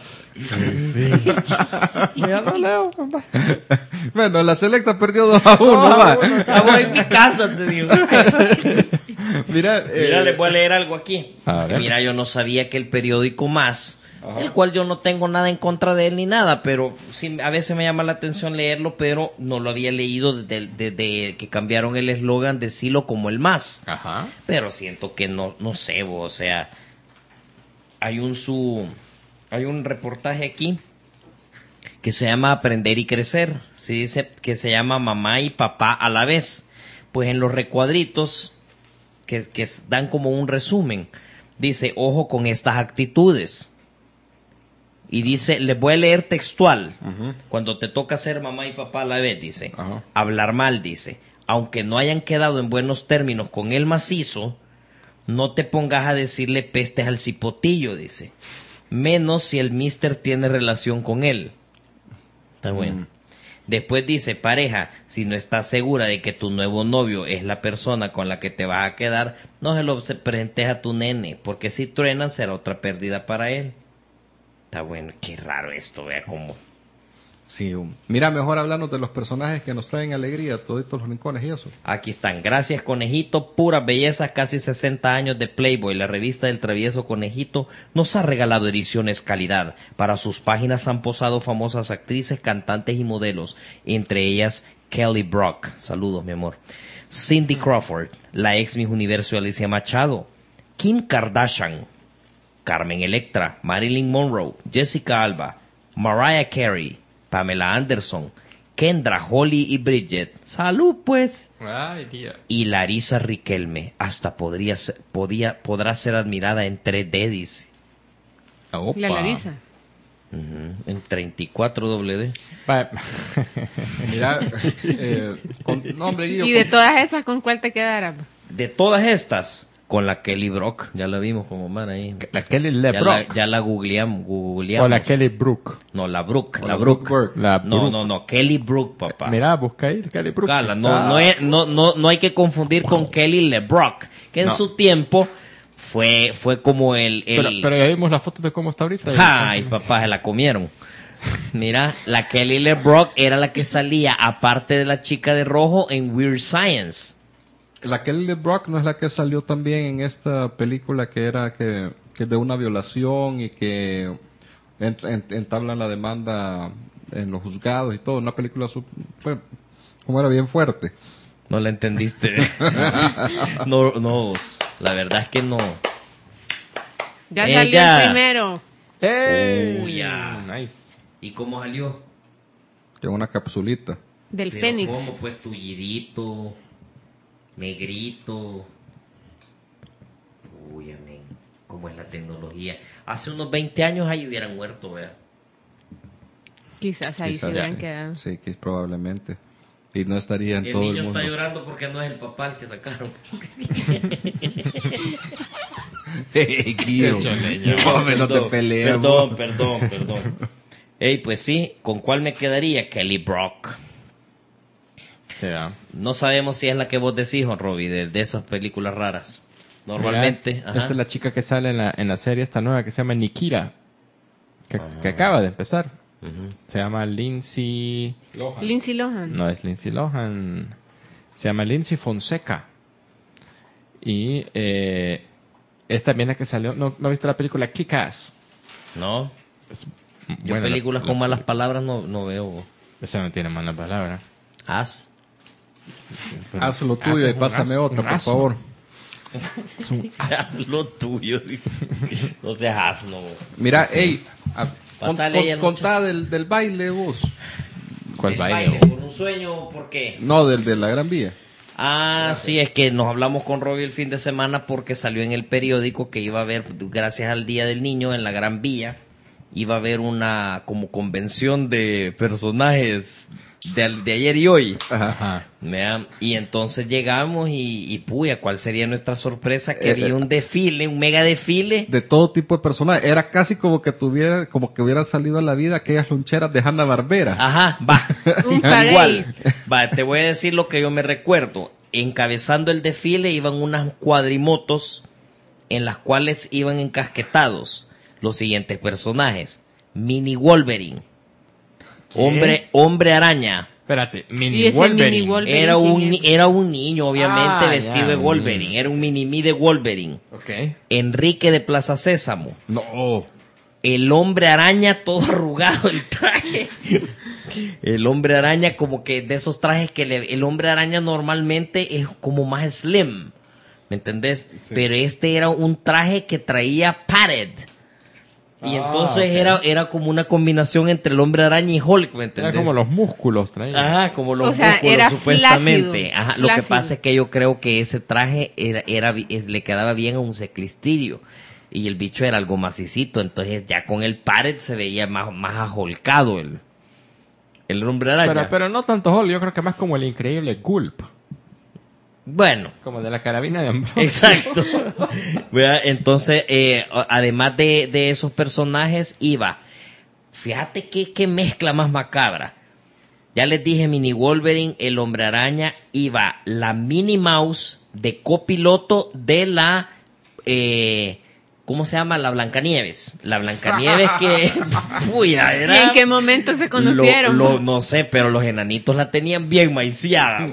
Speaker 3: Ya lo leo, papá.
Speaker 2: Bueno, la selecta perdió dos a uno. va.
Speaker 5: Estamos en mi casa, te digo.
Speaker 2: Mira, eh,
Speaker 5: Mira, les voy a leer algo aquí.
Speaker 3: A ver.
Speaker 5: Mira, yo no sabía que el periódico Más, el cual yo no tengo nada en contra de él ni nada, pero sí, a veces me llama la atención leerlo, pero no lo había leído desde, desde que cambiaron el eslogan de Silo como el Más.
Speaker 3: Ajá.
Speaker 5: Pero siento que no, no sé, bo, o sea, hay un su, hay un reportaje aquí que se llama Aprender y Crecer. Se dice que se llama Mamá y Papá a la vez. Pues en los recuadritos que, que dan como un resumen, dice, ojo con estas actitudes. Y dice, les voy a leer textual.
Speaker 2: Ujú.
Speaker 5: Cuando te toca ser mamá y papá a la vez, dice,
Speaker 2: Ajá.
Speaker 5: hablar mal, dice, aunque no hayan quedado en buenos términos con el macizo, no te pongas a decirle pestes al cipotillo, dice. Menos si el mister tiene relación con él. Está bueno.
Speaker 2: Mm.
Speaker 5: Después dice, pareja, si no estás segura de que tu nuevo novio es la persona con la que te vas a quedar, no se lo se- presentes a tu nene, porque si truenan será otra pérdida para él. Está bueno, qué raro esto, vea cómo...
Speaker 2: sí, um, mira, mejor hablarnos de los personajes que nos traen alegría, todos estos los rincones y eso.
Speaker 5: Aquí están. Gracias, Conejito. Puras bellezas, casi sesenta años de Playboy. La revista del travieso Conejito nos ha regalado ediciones calidad. Para sus páginas han posado famosas actrices, cantantes y modelos. Entre ellas, Kelly Brock. Saludos, mi amor. Cindy Crawford, la ex Miss Universo Alicia Machado. Kim Kardashian, Carmen Electra, Marilyn Monroe, Jessica Alba, Mariah Carey, Pamela Anderson, Kendra, Holly y Bridget. Salud, pues.
Speaker 3: Ay, Dios.
Speaker 5: Y Larisa Riquelme. Hasta podría ser, podía, podrá ser admirada en tres D, dice.
Speaker 3: Opa.
Speaker 4: La Larisa.
Speaker 5: Ujú, en treinta y cuatro doble D.
Speaker 3: Va-
Speaker 2: Mira, eh, con, no, hombre, Guillo,
Speaker 4: Y de
Speaker 2: con-
Speaker 4: todas esas, ¿con cuál te quedara?
Speaker 5: De todas estas, con la Kelly Brock. Ya la vimos con Omar ahí.
Speaker 3: La Kelly
Speaker 5: Ya la,
Speaker 3: LeBrock.
Speaker 5: ya la googleam- googleamos.
Speaker 3: O la Kelly Brook.
Speaker 5: No, la Brook.
Speaker 2: o
Speaker 5: La Brook.
Speaker 2: Burke.
Speaker 3: La
Speaker 5: No,
Speaker 3: Brook.
Speaker 5: no, no. Kelly Brook, papá.
Speaker 3: Mira, busca ahí Kelly Brook.
Speaker 5: Cala,
Speaker 3: Está-
Speaker 5: no, no, es- no, no, no hay que confundir con Kelly LeBrock, que en
Speaker 3: No.
Speaker 5: su tiempo fue, fue como el... el...
Speaker 3: Pero, pero ya vimos la foto de cómo está ahorita.
Speaker 5: Ay, papá, se la comieron. Mira, la Kelly LeBrock era la que salía, aparte de la chica de rojo, en Weird Science.
Speaker 2: La Kelly LeBrock no es la que salió también en esta película que era que, que de una violación y que ent, ent, entablan la demanda en los juzgados y todo. Una película super, como era bien fuerte.
Speaker 5: No la entendiste. no, no, la verdad es que no.
Speaker 4: Ya
Speaker 5: Ella.
Speaker 4: salió el primero.
Speaker 3: ¡Ey!
Speaker 5: Oh, ya.
Speaker 3: Nice.
Speaker 5: ¿Y cómo salió?
Speaker 2: Que una capsulita.
Speaker 4: Del
Speaker 5: Pero
Speaker 4: Fénix.
Speaker 5: ¿cómo? Pues tullidito, negrito. Uy, amén. ¿Cómo es la tecnología? Hace unos veinte años ahí hubieran muerto, ¿verdad?
Speaker 4: Quizás ahí
Speaker 2: Quizás
Speaker 4: se hubieran
Speaker 2: sí.
Speaker 4: quedado.
Speaker 2: Sí, que probablemente. Y no estaría en
Speaker 5: El
Speaker 2: todo
Speaker 5: niño
Speaker 2: el mundo.
Speaker 5: está llorando porque no es el papá el que sacaron.
Speaker 2: Hey, Guido. No, hombre, no te pelees.
Speaker 5: Perdón,
Speaker 2: vos.
Speaker 5: perdón, perdón. Ey, pues sí, ¿con cuál me quedaría? Kelly Brock.
Speaker 3: Sí, ¿verdad?
Speaker 5: No sabemos si es la que vos decís, Juan Robbie, de, de esas películas raras. Normalmente,
Speaker 3: Mira,
Speaker 5: ajá.
Speaker 3: esta es la chica que sale en la, en la serie esta nueva que se llama Nikira. Que,
Speaker 5: Ah.
Speaker 3: que acaba de empezar.
Speaker 5: Ujú.
Speaker 3: Se llama Lindsay...
Speaker 4: Lindsay Lohan.
Speaker 3: No es Lindsay Lohan. Se llama Lindsay Fonseca. Y eh, es también la que salió... ¿No, ¿no viste la película Kick-Ass?
Speaker 5: No,
Speaker 3: Es
Speaker 5: yo
Speaker 3: buena la-
Speaker 5: películas
Speaker 3: la
Speaker 5: con malas
Speaker 3: película.
Speaker 5: palabras no, no veo.
Speaker 3: Esa no tiene mala palabra.
Speaker 5: As.
Speaker 3: Pero
Speaker 2: Haz lo tuyo y
Speaker 3: hace un
Speaker 2: pásame
Speaker 3: aso,
Speaker 2: otra,
Speaker 3: un
Speaker 2: por
Speaker 3: aso.
Speaker 2: favor.
Speaker 3: Es un
Speaker 5: Haz lo tuyo. dice. No seas asno.
Speaker 2: Mira, hey, a- con-
Speaker 5: Pásale
Speaker 2: con-
Speaker 5: ya,
Speaker 2: contá del, del baile vos.
Speaker 3: ¿Cuál
Speaker 5: El
Speaker 3: baile?
Speaker 5: ¿Por un sueño? ¿Por qué?
Speaker 2: No, del de la Gran Vía.
Speaker 5: Ah, sí, es que nos hablamos con Robbie el fin de semana porque salió en el periódico que iba a haber, gracias al Día del Niño, en la Gran Vía, iba a haber una como convención de personajes de, al- de ayer y hoy.
Speaker 3: Ajá.
Speaker 5: ¿Vea? Y entonces llegamos y, y puya, ¿cuál sería nuestra sorpresa? Que
Speaker 2: Eh,
Speaker 5: había
Speaker 2: eh.
Speaker 5: un desfile, un mega desfile.
Speaker 2: De todo tipo de personajes. Era casi como que tuviera, como que hubieran salido a la vida aquellas loncheras de Hanna Barbera.
Speaker 5: Ajá, va.
Speaker 4: Un parade.
Speaker 5: Igual. Va, te voy a decir lo que yo me recuerdo. Encabezando el desfile iban unas cuadrimotos en las cuales iban encasquetados los siguientes personajes. Mini Wolverine. Hombre, hombre araña.
Speaker 3: Espérate,
Speaker 4: Y
Speaker 3: Mini
Speaker 4: ese
Speaker 3: Wolverine.
Speaker 4: Mini Wolverine.
Speaker 5: Era un,
Speaker 4: ¿quién es?
Speaker 5: era un niño, obviamente,
Speaker 3: Ah,
Speaker 5: vestido
Speaker 3: ya,
Speaker 5: de
Speaker 3: un
Speaker 5: Wolverine.
Speaker 3: niño.
Speaker 5: Era un mini-me de Wolverine.
Speaker 3: Ok.
Speaker 5: Enrique de Plaza Sésamo.
Speaker 2: No.
Speaker 5: El hombre araña todo arrugado el traje. El hombre araña como que de esos trajes que le- el hombre araña normalmente es como más slim. ¿Me entendés? Pero este era un traje que traía padded. Y
Speaker 3: Ah,
Speaker 5: entonces
Speaker 3: ok.
Speaker 5: era, era como una combinación entre el hombre araña y Hulk, ¿me
Speaker 3: Era
Speaker 5: entendés?
Speaker 3: como los músculos traían.
Speaker 5: Ajá, como los
Speaker 4: O sea,
Speaker 5: músculos,
Speaker 4: era
Speaker 5: supuestamente.
Speaker 4: flácido,
Speaker 5: Ajá, lo que
Speaker 4: flácido.
Speaker 5: pasa es que yo creo que ese traje era, era, vi- es- le quedaba bien a un ciclistirio. Y el bicho era algo macicito, entonces ya con el pared se veía más, más ajolcado el, el hombre araña.
Speaker 3: Pero, pero no tanto Hall, yo creo que más como el increíble Gulp.
Speaker 5: Bueno,
Speaker 3: Como de la carabina de Ambrosio.
Speaker 5: exacto. Vea, entonces, eh, a- además de, de esos personajes, iba. Fíjate qué, qué mezcla más macabra. Ya les dije, Mini Wolverine, el hombre araña, iba la Minnie Mouse de copiloto de la. Eh, ¿Cómo se llama? La Blancanieves. La Blancanieves que. Uy, ya
Speaker 4: ¿Y
Speaker 5: era.
Speaker 4: en qué momento se conocieron?
Speaker 5: Lo- lo- no sé, pero los enanitos la tenían bien maiciada.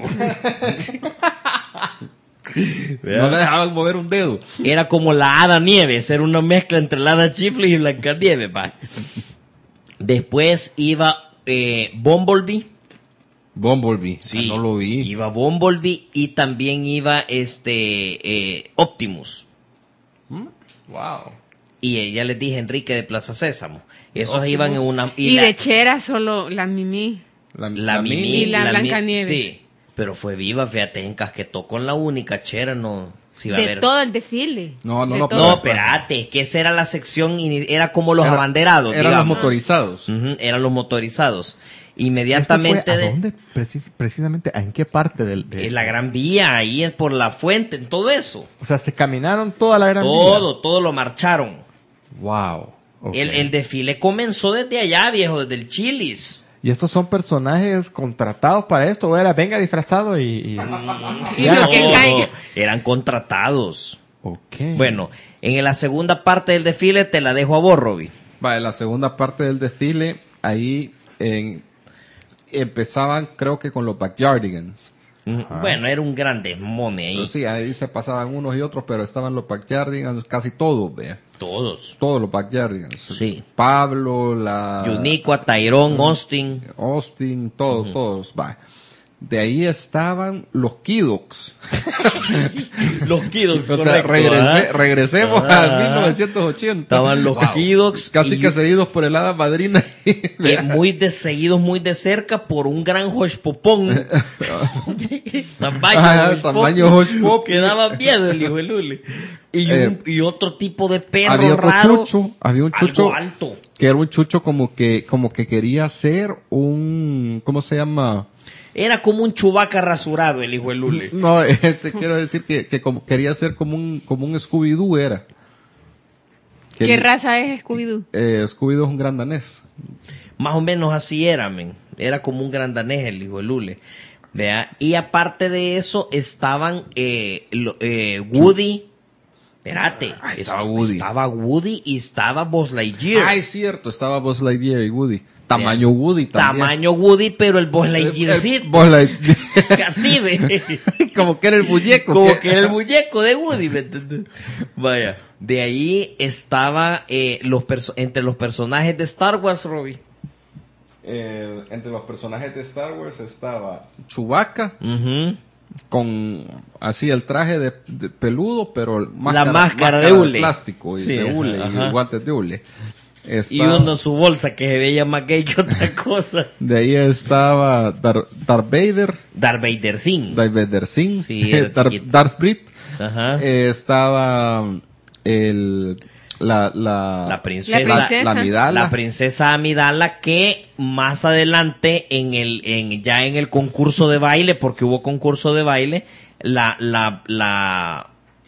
Speaker 2: No le dejaban mover un dedo.
Speaker 5: Era como la Hada Nieves, era una mezcla entre la Hada Chiflis y Blancanieves, pa. Después iba eh, Bumblebee.
Speaker 2: Bumblebee.
Speaker 5: Sí,
Speaker 2: Ah, no lo vi.
Speaker 5: Iba Bumblebee y también iba este eh, Optimus.
Speaker 3: Wow.
Speaker 5: Y eh, ya les dije Enrique de Plaza Sésamo. Esos
Speaker 3: Optimus.
Speaker 5: iban en una...
Speaker 4: Y,
Speaker 5: la-
Speaker 4: de Chera solo la Mimi.
Speaker 2: La,
Speaker 5: La Mimi.
Speaker 4: Y la
Speaker 5: Mi-
Speaker 4: Blancanieves.
Speaker 5: Sí, pero fue viva, fíjate, encasquetó con la única chera, no... Si iba a
Speaker 4: De
Speaker 5: ver.
Speaker 4: todo el desfile.
Speaker 2: No, no,
Speaker 4: De
Speaker 2: no,
Speaker 4: todo.
Speaker 5: No, espérate, es que esa era la sección, ini- era como los
Speaker 2: Era-
Speaker 5: abanderados,
Speaker 2: Eran los
Speaker 5: digamos.
Speaker 2: motorizados.
Speaker 5: Ujú, eran los motorizados.
Speaker 3: ¿Esto
Speaker 5: Inmediatamente
Speaker 3: fue a
Speaker 5: de,
Speaker 3: dónde? Precis- precisamente, ¿en qué parte del...? de-
Speaker 5: en la Gran Vía, ahí en- por la fuente, en todo eso.
Speaker 3: O sea, se caminaron toda la gran
Speaker 5: Todo, todo lo marcharon.
Speaker 3: vía. Wow. Ok.
Speaker 5: El, el desfile comenzó desde allá, viejo, desde el Chilis.
Speaker 3: ¿Y estos son personajes contratados para esto? ¿O era venga disfrazado y...? y-
Speaker 4: Sí,
Speaker 3: Ya,
Speaker 4: lo que
Speaker 5: No,
Speaker 4: caiga.
Speaker 5: eran contratados.
Speaker 3: Ok.
Speaker 5: Bueno, en la segunda parte del desfile te la dejo a vos, Robbie.
Speaker 2: Va, en la segunda parte del desfile ahí en, empezaban, creo que con los Backyardigans.
Speaker 5: Ajá. Bueno, era un gran desmone ahí.
Speaker 2: Pero sí, ahí se pasaban unos y otros, pero estaban los Backyardigans, casi todos, vea.
Speaker 5: Todos.
Speaker 2: Todos los Backyardigans.
Speaker 5: Sí.
Speaker 2: Pablo, la...
Speaker 5: Yuniqua, Tyrone, Austin.
Speaker 2: Austin, todos, uh-huh. todos, va. De ahí estaban los Kidox.
Speaker 5: Los Kidox,
Speaker 2: o sea,
Speaker 5: correcto,
Speaker 2: regrese,
Speaker 5: ¿ah?
Speaker 2: regresemos
Speaker 5: ah,
Speaker 2: a mil novecientos ochenta.
Speaker 5: Estaban los wow. Kidox.
Speaker 2: Casi que yo, seguidos por el hada madrina.
Speaker 5: eh, muy de, seguidos muy de cerca por un gran Hoshpopón. tamaño
Speaker 2: ah, tamaño Hoshpop.
Speaker 5: Que daba miedo el hijo de Luli. Y, eh, un, y otro tipo de perro
Speaker 2: había otro
Speaker 5: raro.
Speaker 2: Chucho, había un chucho
Speaker 5: alto.
Speaker 2: Que era un chucho como que, como que quería ser un, ¿cómo se llama?
Speaker 5: Era como un Chewbacca rasurado el hijo de Lule.
Speaker 2: No, este, quiero decir que, que como, quería ser como un, como un Scooby-Doo era.
Speaker 4: Que ¿Qué el, raza es Scooby-Doo?
Speaker 2: Eh, Scooby-Doo es un gran danés.
Speaker 5: Más o menos así era, men. Era como un gran danés el hijo de Lule. ¿Vea? Y aparte de eso estaban eh, lo, eh, Woody. Espérate.
Speaker 2: Ah, estaba Woody.
Speaker 5: Estaba Woody y estaba Buzz Lightyear.
Speaker 2: Ah, es cierto. Estaba Buzz Lightyear y Woody. Tamaño Woody también.
Speaker 5: Tamaño Woody, pero el Buzz Lightyear sí.
Speaker 2: Buzz Lightyear. Como que era el muñeco.
Speaker 5: Como que... que era el muñeco de Woody, ¿me entiendes? Vaya. De ahí estaba eh, los perso- entre los personajes de Star Wars, Robbie.
Speaker 2: Eh, entre los personajes de Star Wars estaba Chewbacca.
Speaker 5: Uh-huh.
Speaker 2: Con así el traje de, de peludo, pero
Speaker 5: máscara, la máscara, máscara
Speaker 2: de,
Speaker 5: hule.
Speaker 2: de plástico y
Speaker 5: sí,
Speaker 2: de hule
Speaker 5: ajá.
Speaker 2: y guantes de hule.
Speaker 5: Está... Y uno en su bolsa que se veía más gay que otra cosa.
Speaker 2: De ahí estaba Dar- Darth Vader.
Speaker 5: Darth Vader Sin.
Speaker 2: Darth Vader Sin.
Speaker 5: Sí,
Speaker 2: Darth, Darth Brit.
Speaker 5: Ajá.
Speaker 2: Eh, estaba el la la,
Speaker 5: la princesa,
Speaker 4: la princesa.
Speaker 2: La Amidala.
Speaker 5: La princesa Amidala, que más adelante en el en ya en el concurso de baile, porque hubo concurso de baile, la la la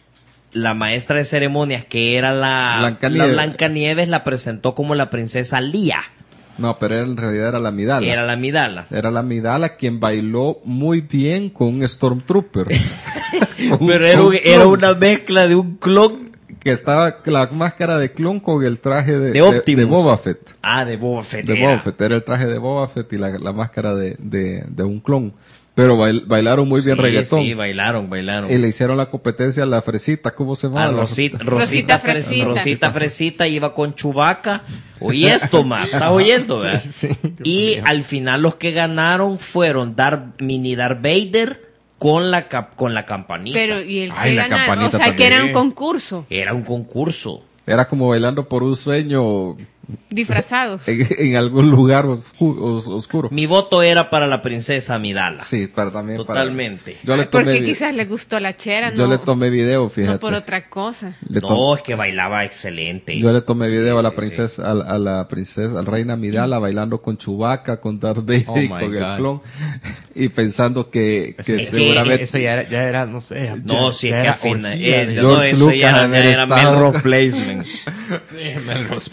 Speaker 5: la maestra de ceremonias, que era la Blancanieves, la, Blancanieves, la presentó como la princesa Lía.
Speaker 2: No, pero en realidad era la Amidala.
Speaker 5: Era la Amidala.
Speaker 2: Era la Amidala quien bailó muy bien con un Stormtrooper.
Speaker 5: un, pero era, un, era una mezcla de un clon.
Speaker 2: Que estaba la máscara de clon con el traje de,
Speaker 5: de, Optimus.
Speaker 2: de, de Boba Fett.
Speaker 5: Ah, de Boba Fett.
Speaker 2: De
Speaker 5: era.
Speaker 2: Boba Fett. Era el traje de Boba Fett y la, la máscara de, de, de un clon. Pero bail, bailaron muy bien
Speaker 5: sí,
Speaker 2: reggaetón.
Speaker 5: Sí, bailaron, bailaron.
Speaker 2: Y le hicieron la competencia a la Fresita, ¿cómo se llama?
Speaker 5: A Rosita, Rosita, Rosita Fresita. Rosita Fresita iba con Chewbacca. Oye esto, ma, ¿estás oyendo? ¿verdad? Sí, sí, y mío. Al final los que ganaron fueron Darth, Mini Darth Vader con la cap, con la campanita.
Speaker 4: Pero, ¿y el que ganaron? O sea, también. Que era un concurso.
Speaker 5: Era un concurso.
Speaker 2: Era como bailando por un sueño...
Speaker 4: Disfrazados.
Speaker 2: En, en algún lugar oscuro, oscuro.
Speaker 5: Mi voto era para la princesa Amidala.
Speaker 2: Sí, para también.
Speaker 5: Totalmente.
Speaker 2: Para, yo le
Speaker 4: tomé, porque
Speaker 2: vi-
Speaker 4: quizás le gustó la chera, ¿no?
Speaker 2: Yo le tomé video, fíjate.
Speaker 4: No por otra cosa.
Speaker 2: Le
Speaker 5: no,
Speaker 2: tom-
Speaker 5: es que bailaba excelente.
Speaker 2: Yo le tomé video
Speaker 5: sí,
Speaker 2: a la
Speaker 5: sí,
Speaker 2: princesa,
Speaker 5: sí.
Speaker 2: A, a la princesa, a la reina Amidala bailando con Chewbacca, con Darth Vader
Speaker 3: Oh
Speaker 2: y con
Speaker 3: God.
Speaker 2: el clon. Y pensando que, que
Speaker 3: es
Speaker 2: seguramente...
Speaker 3: Que eso ya era, ya era, no sé.
Speaker 5: No,
Speaker 3: ya,
Speaker 5: si
Speaker 3: ya
Speaker 5: es que
Speaker 3: era
Speaker 5: al final...
Speaker 3: orgía
Speaker 5: Eh,
Speaker 3: de-
Speaker 5: no,
Speaker 2: George
Speaker 5: eso
Speaker 2: Lucas
Speaker 5: ya era,
Speaker 2: haber
Speaker 5: ya era
Speaker 2: estado-
Speaker 5: Melrose Place, man.
Speaker 3: Sí, Melrose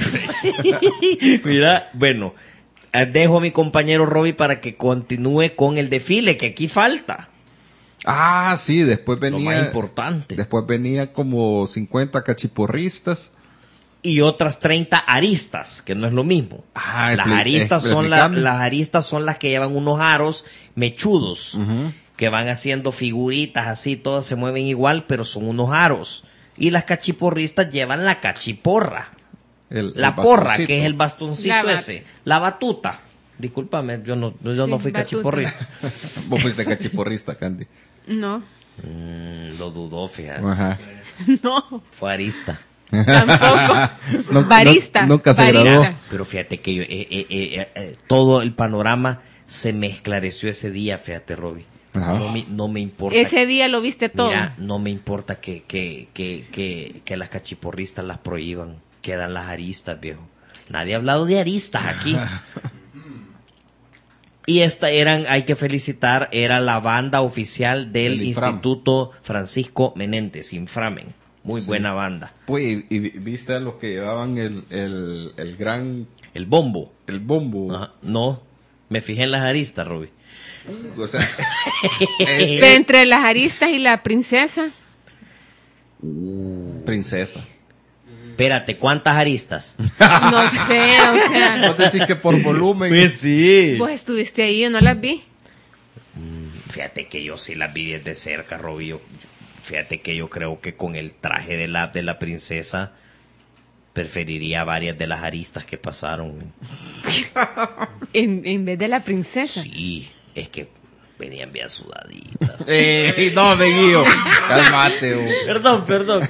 Speaker 3: Place.
Speaker 5: Mira, bueno, dejo a mi compañero Robbie para que continúe con el desfile, que aquí falta.
Speaker 2: Ah, sí, después
Speaker 5: Lo
Speaker 2: venía...
Speaker 5: más importante.
Speaker 2: Después venía como cincuenta cachiporristas.
Speaker 5: Y otras treinta aristas, que no es lo mismo.
Speaker 2: Ah,
Speaker 5: las
Speaker 2: expli-
Speaker 5: aristas son la-
Speaker 2: explícame.
Speaker 5: las aristas son las que llevan unos aros mechudos,
Speaker 2: Ujú.
Speaker 5: que van haciendo figuritas así, todas se mueven igual, pero son unos aros. Y las cachiporristas llevan la cachiporra.
Speaker 2: El,
Speaker 5: La
Speaker 2: el
Speaker 5: porra,
Speaker 2: bastoncito.
Speaker 5: que es el bastoncito
Speaker 4: La bat-
Speaker 5: ese. La batuta. Discúlpame, yo no, yo
Speaker 4: Sí,
Speaker 5: no fui
Speaker 4: batuta.
Speaker 5: cachiporrista.
Speaker 2: Vos fuiste cachiporrista, Candy.
Speaker 4: No.
Speaker 5: Mm, lo dudó, fíjate.
Speaker 2: Ajá.
Speaker 4: No.
Speaker 5: Fue arista.
Speaker 4: Tampoco.
Speaker 2: No-
Speaker 4: Barista.
Speaker 2: no- nunca se
Speaker 4: barista.
Speaker 2: graduó.
Speaker 5: Pero fíjate que yo, eh, eh, eh, eh, todo el panorama se me esclareció ese día, fíjate, Robbie.
Speaker 2: Ajá.
Speaker 5: No me, no me importa.
Speaker 4: Ese día lo viste todo.
Speaker 5: Mira, no me importa que, que, que, que, que las cachiporristas las prohíban. Quedan las aristas, viejo. Nadie ha hablado de aristas aquí. Y esta eran, hay que felicitar, era la banda oficial del
Speaker 2: El Infram.
Speaker 5: Instituto Francisco Menéndez, Inframen. Muy
Speaker 2: Sí.
Speaker 5: buena banda.
Speaker 2: Pues, y, y viste a los que llevaban el, el, el gran,
Speaker 5: El bombo.
Speaker 2: el bombo.
Speaker 5: Ajá. No, me fijé en las aristas, Robbie.
Speaker 2: O sea,
Speaker 4: Pero entre las aristas y la princesa.
Speaker 2: princesa.
Speaker 5: espérate, ¿cuántas aristas?
Speaker 4: No sé, o sea,
Speaker 2: Vos decís que por volumen.
Speaker 5: Pues sí.
Speaker 4: vos estuviste ahí, yo no las vi.
Speaker 5: Fíjate que yo sí las vi desde cerca, Robio. Fíjate que yo creo que con el traje de la, de la princesa preferiría varias de las aristas que pasaron.
Speaker 4: En, en vez de la princesa.
Speaker 5: Sí, es que venían bien sudaditas.
Speaker 2: Eh, no, Beguillo. Cálmate, oh.
Speaker 5: Perdón, perdón.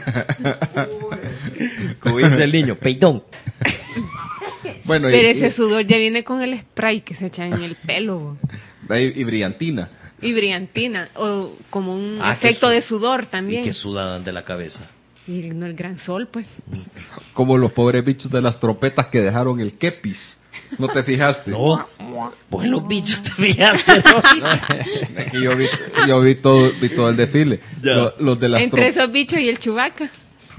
Speaker 5: Como dice el niño, peidón.
Speaker 2: Bueno,
Speaker 4: Pero
Speaker 2: y,
Speaker 4: ese sudor ya viene con el spray que se echa en el pelo.
Speaker 2: y, y brillantina.
Speaker 4: Y brillantina. O como un
Speaker 5: Ah, que
Speaker 4: efecto
Speaker 5: su-
Speaker 4: de sudor
Speaker 5: Y
Speaker 4: también.
Speaker 5: que sudan de la cabeza.
Speaker 4: Y no el gran sol, pues.
Speaker 2: Como los pobres bichos de las trompetas que dejaron el kepis. ¿No te fijaste?
Speaker 5: No, pues los bichos te fijaste, ¿no?
Speaker 2: Es que yo vi, yo vi todo, vi todo el desfile.
Speaker 5: Ya.
Speaker 2: Lo- Los de las
Speaker 4: Entre
Speaker 2: trom-
Speaker 4: esos bichos y el chubaca.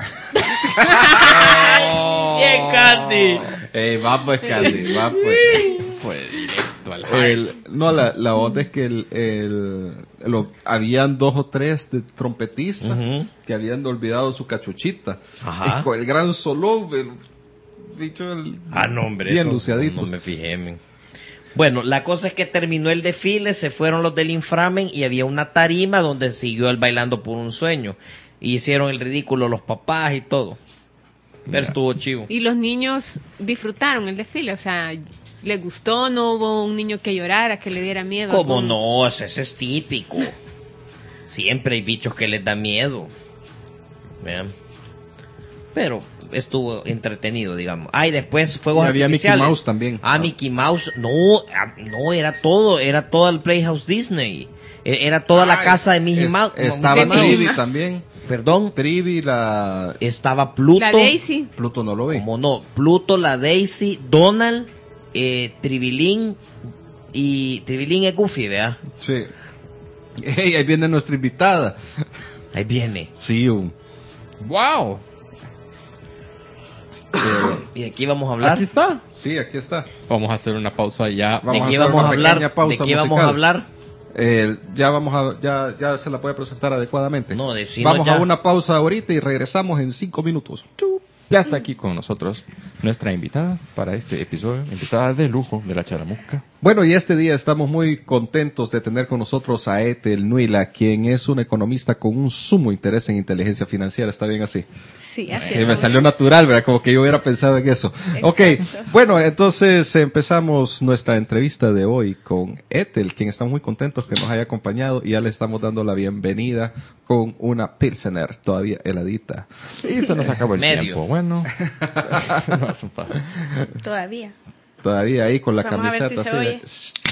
Speaker 5: Bien, Candy.
Speaker 2: Ey, va pues, Candy, va pues.
Speaker 3: Fue directo al
Speaker 2: El-
Speaker 3: heart.
Speaker 2: no, la, la onda es que el, el, lo- habían dos o tres de trompetistas
Speaker 5: Ujú.
Speaker 2: que habían olvidado su cachuchita.
Speaker 5: Ajá.
Speaker 2: Y con el gran solón, el bicho el-
Speaker 5: Ah, no, hombre.
Speaker 2: bien
Speaker 5: eso
Speaker 2: luciaditos.
Speaker 5: No me fijé, men. Bueno, la cosa es que terminó el desfile, se fueron los del inframen y había una tarima donde siguió el Bailando por un Sueño. Y hicieron el ridículo los papás y todo. Pero estuvo chivo.
Speaker 4: Y los niños disfrutaron el desfile. O sea, ¿les gustó? ¿No hubo un niño que llorara, que le diera miedo?
Speaker 5: ¿Cómo
Speaker 4: algún-
Speaker 5: no? Ese ese es típico. Siempre hay bichos que les da miedo. Vean. Pero estuvo entretenido, digamos. Ah, y después fuegos
Speaker 2: Y había Mickey
Speaker 5: artificiales.
Speaker 2: Mouse también.
Speaker 5: Ah, Mickey Mouse. No, ah, no, era todo. Era todo el Playhouse Disney. E- Era toda la
Speaker 2: Ay,
Speaker 5: casa de Mickey
Speaker 2: es-
Speaker 5: Mouse.
Speaker 2: Estaba
Speaker 4: de Mickey
Speaker 2: Trivi
Speaker 4: Mouse.
Speaker 2: también.
Speaker 5: Perdón.
Speaker 2: Trivi, la...
Speaker 5: Estaba Pluto.
Speaker 4: La Daisy.
Speaker 2: Pluto no lo vi.
Speaker 5: Como no, Pluto, la Daisy, Donald, eh, Tribilín y Tribilín es Goofy, ¿verdad?
Speaker 2: Sí. Ey, ahí viene nuestra invitada.
Speaker 5: Ahí viene.
Speaker 2: Sí, un...
Speaker 3: ¡Wow!
Speaker 5: ¿Y de aquí vamos a hablar?
Speaker 3: Aquí está.
Speaker 2: Sí, aquí está.
Speaker 3: Vamos a hacer una pausa ya.
Speaker 5: ¿De
Speaker 2: Vamos a
Speaker 5: qué
Speaker 2: hacer
Speaker 5: vamos
Speaker 2: una
Speaker 5: a hablar?
Speaker 2: pequeña pausa
Speaker 5: ¿De qué vamos
Speaker 2: musical.
Speaker 5: a hablar?
Speaker 2: Eh, ya vamos a, ya, ya se la puede presentar adecuadamente.
Speaker 5: No, decinos
Speaker 2: Vamos
Speaker 5: ya.
Speaker 2: a una pausa ahorita y regresamos en cinco minutos.
Speaker 3: Ya está aquí con nosotros nuestra invitada para este episodio, invitada de lujo de la Charamusca.
Speaker 2: Bueno, y este día estamos muy contentos de tener con nosotros a Ethel Nuila, quien es un economista con un sumo interés en inteligencia financiera. ¿Está bien así?
Speaker 6: Sí, así
Speaker 2: Sí,
Speaker 6: es.
Speaker 2: me salió natural, ¿verdad? Como que yo hubiera pensado en eso. Ok, bueno, entonces empezamos nuestra entrevista de hoy con Ethel, quien estamos muy contentos que nos haya acompañado y ya le estamos dando la bienvenida con una Pilsener todavía heladita.
Speaker 3: Y se nos acabó el
Speaker 5: Medio.
Speaker 3: tiempo. Bueno. No, es un pa-
Speaker 6: Todavía.
Speaker 2: Todavía ahí con la
Speaker 6: Vamos a ver
Speaker 2: camiseta
Speaker 6: si se
Speaker 2: así de-
Speaker 6: oye.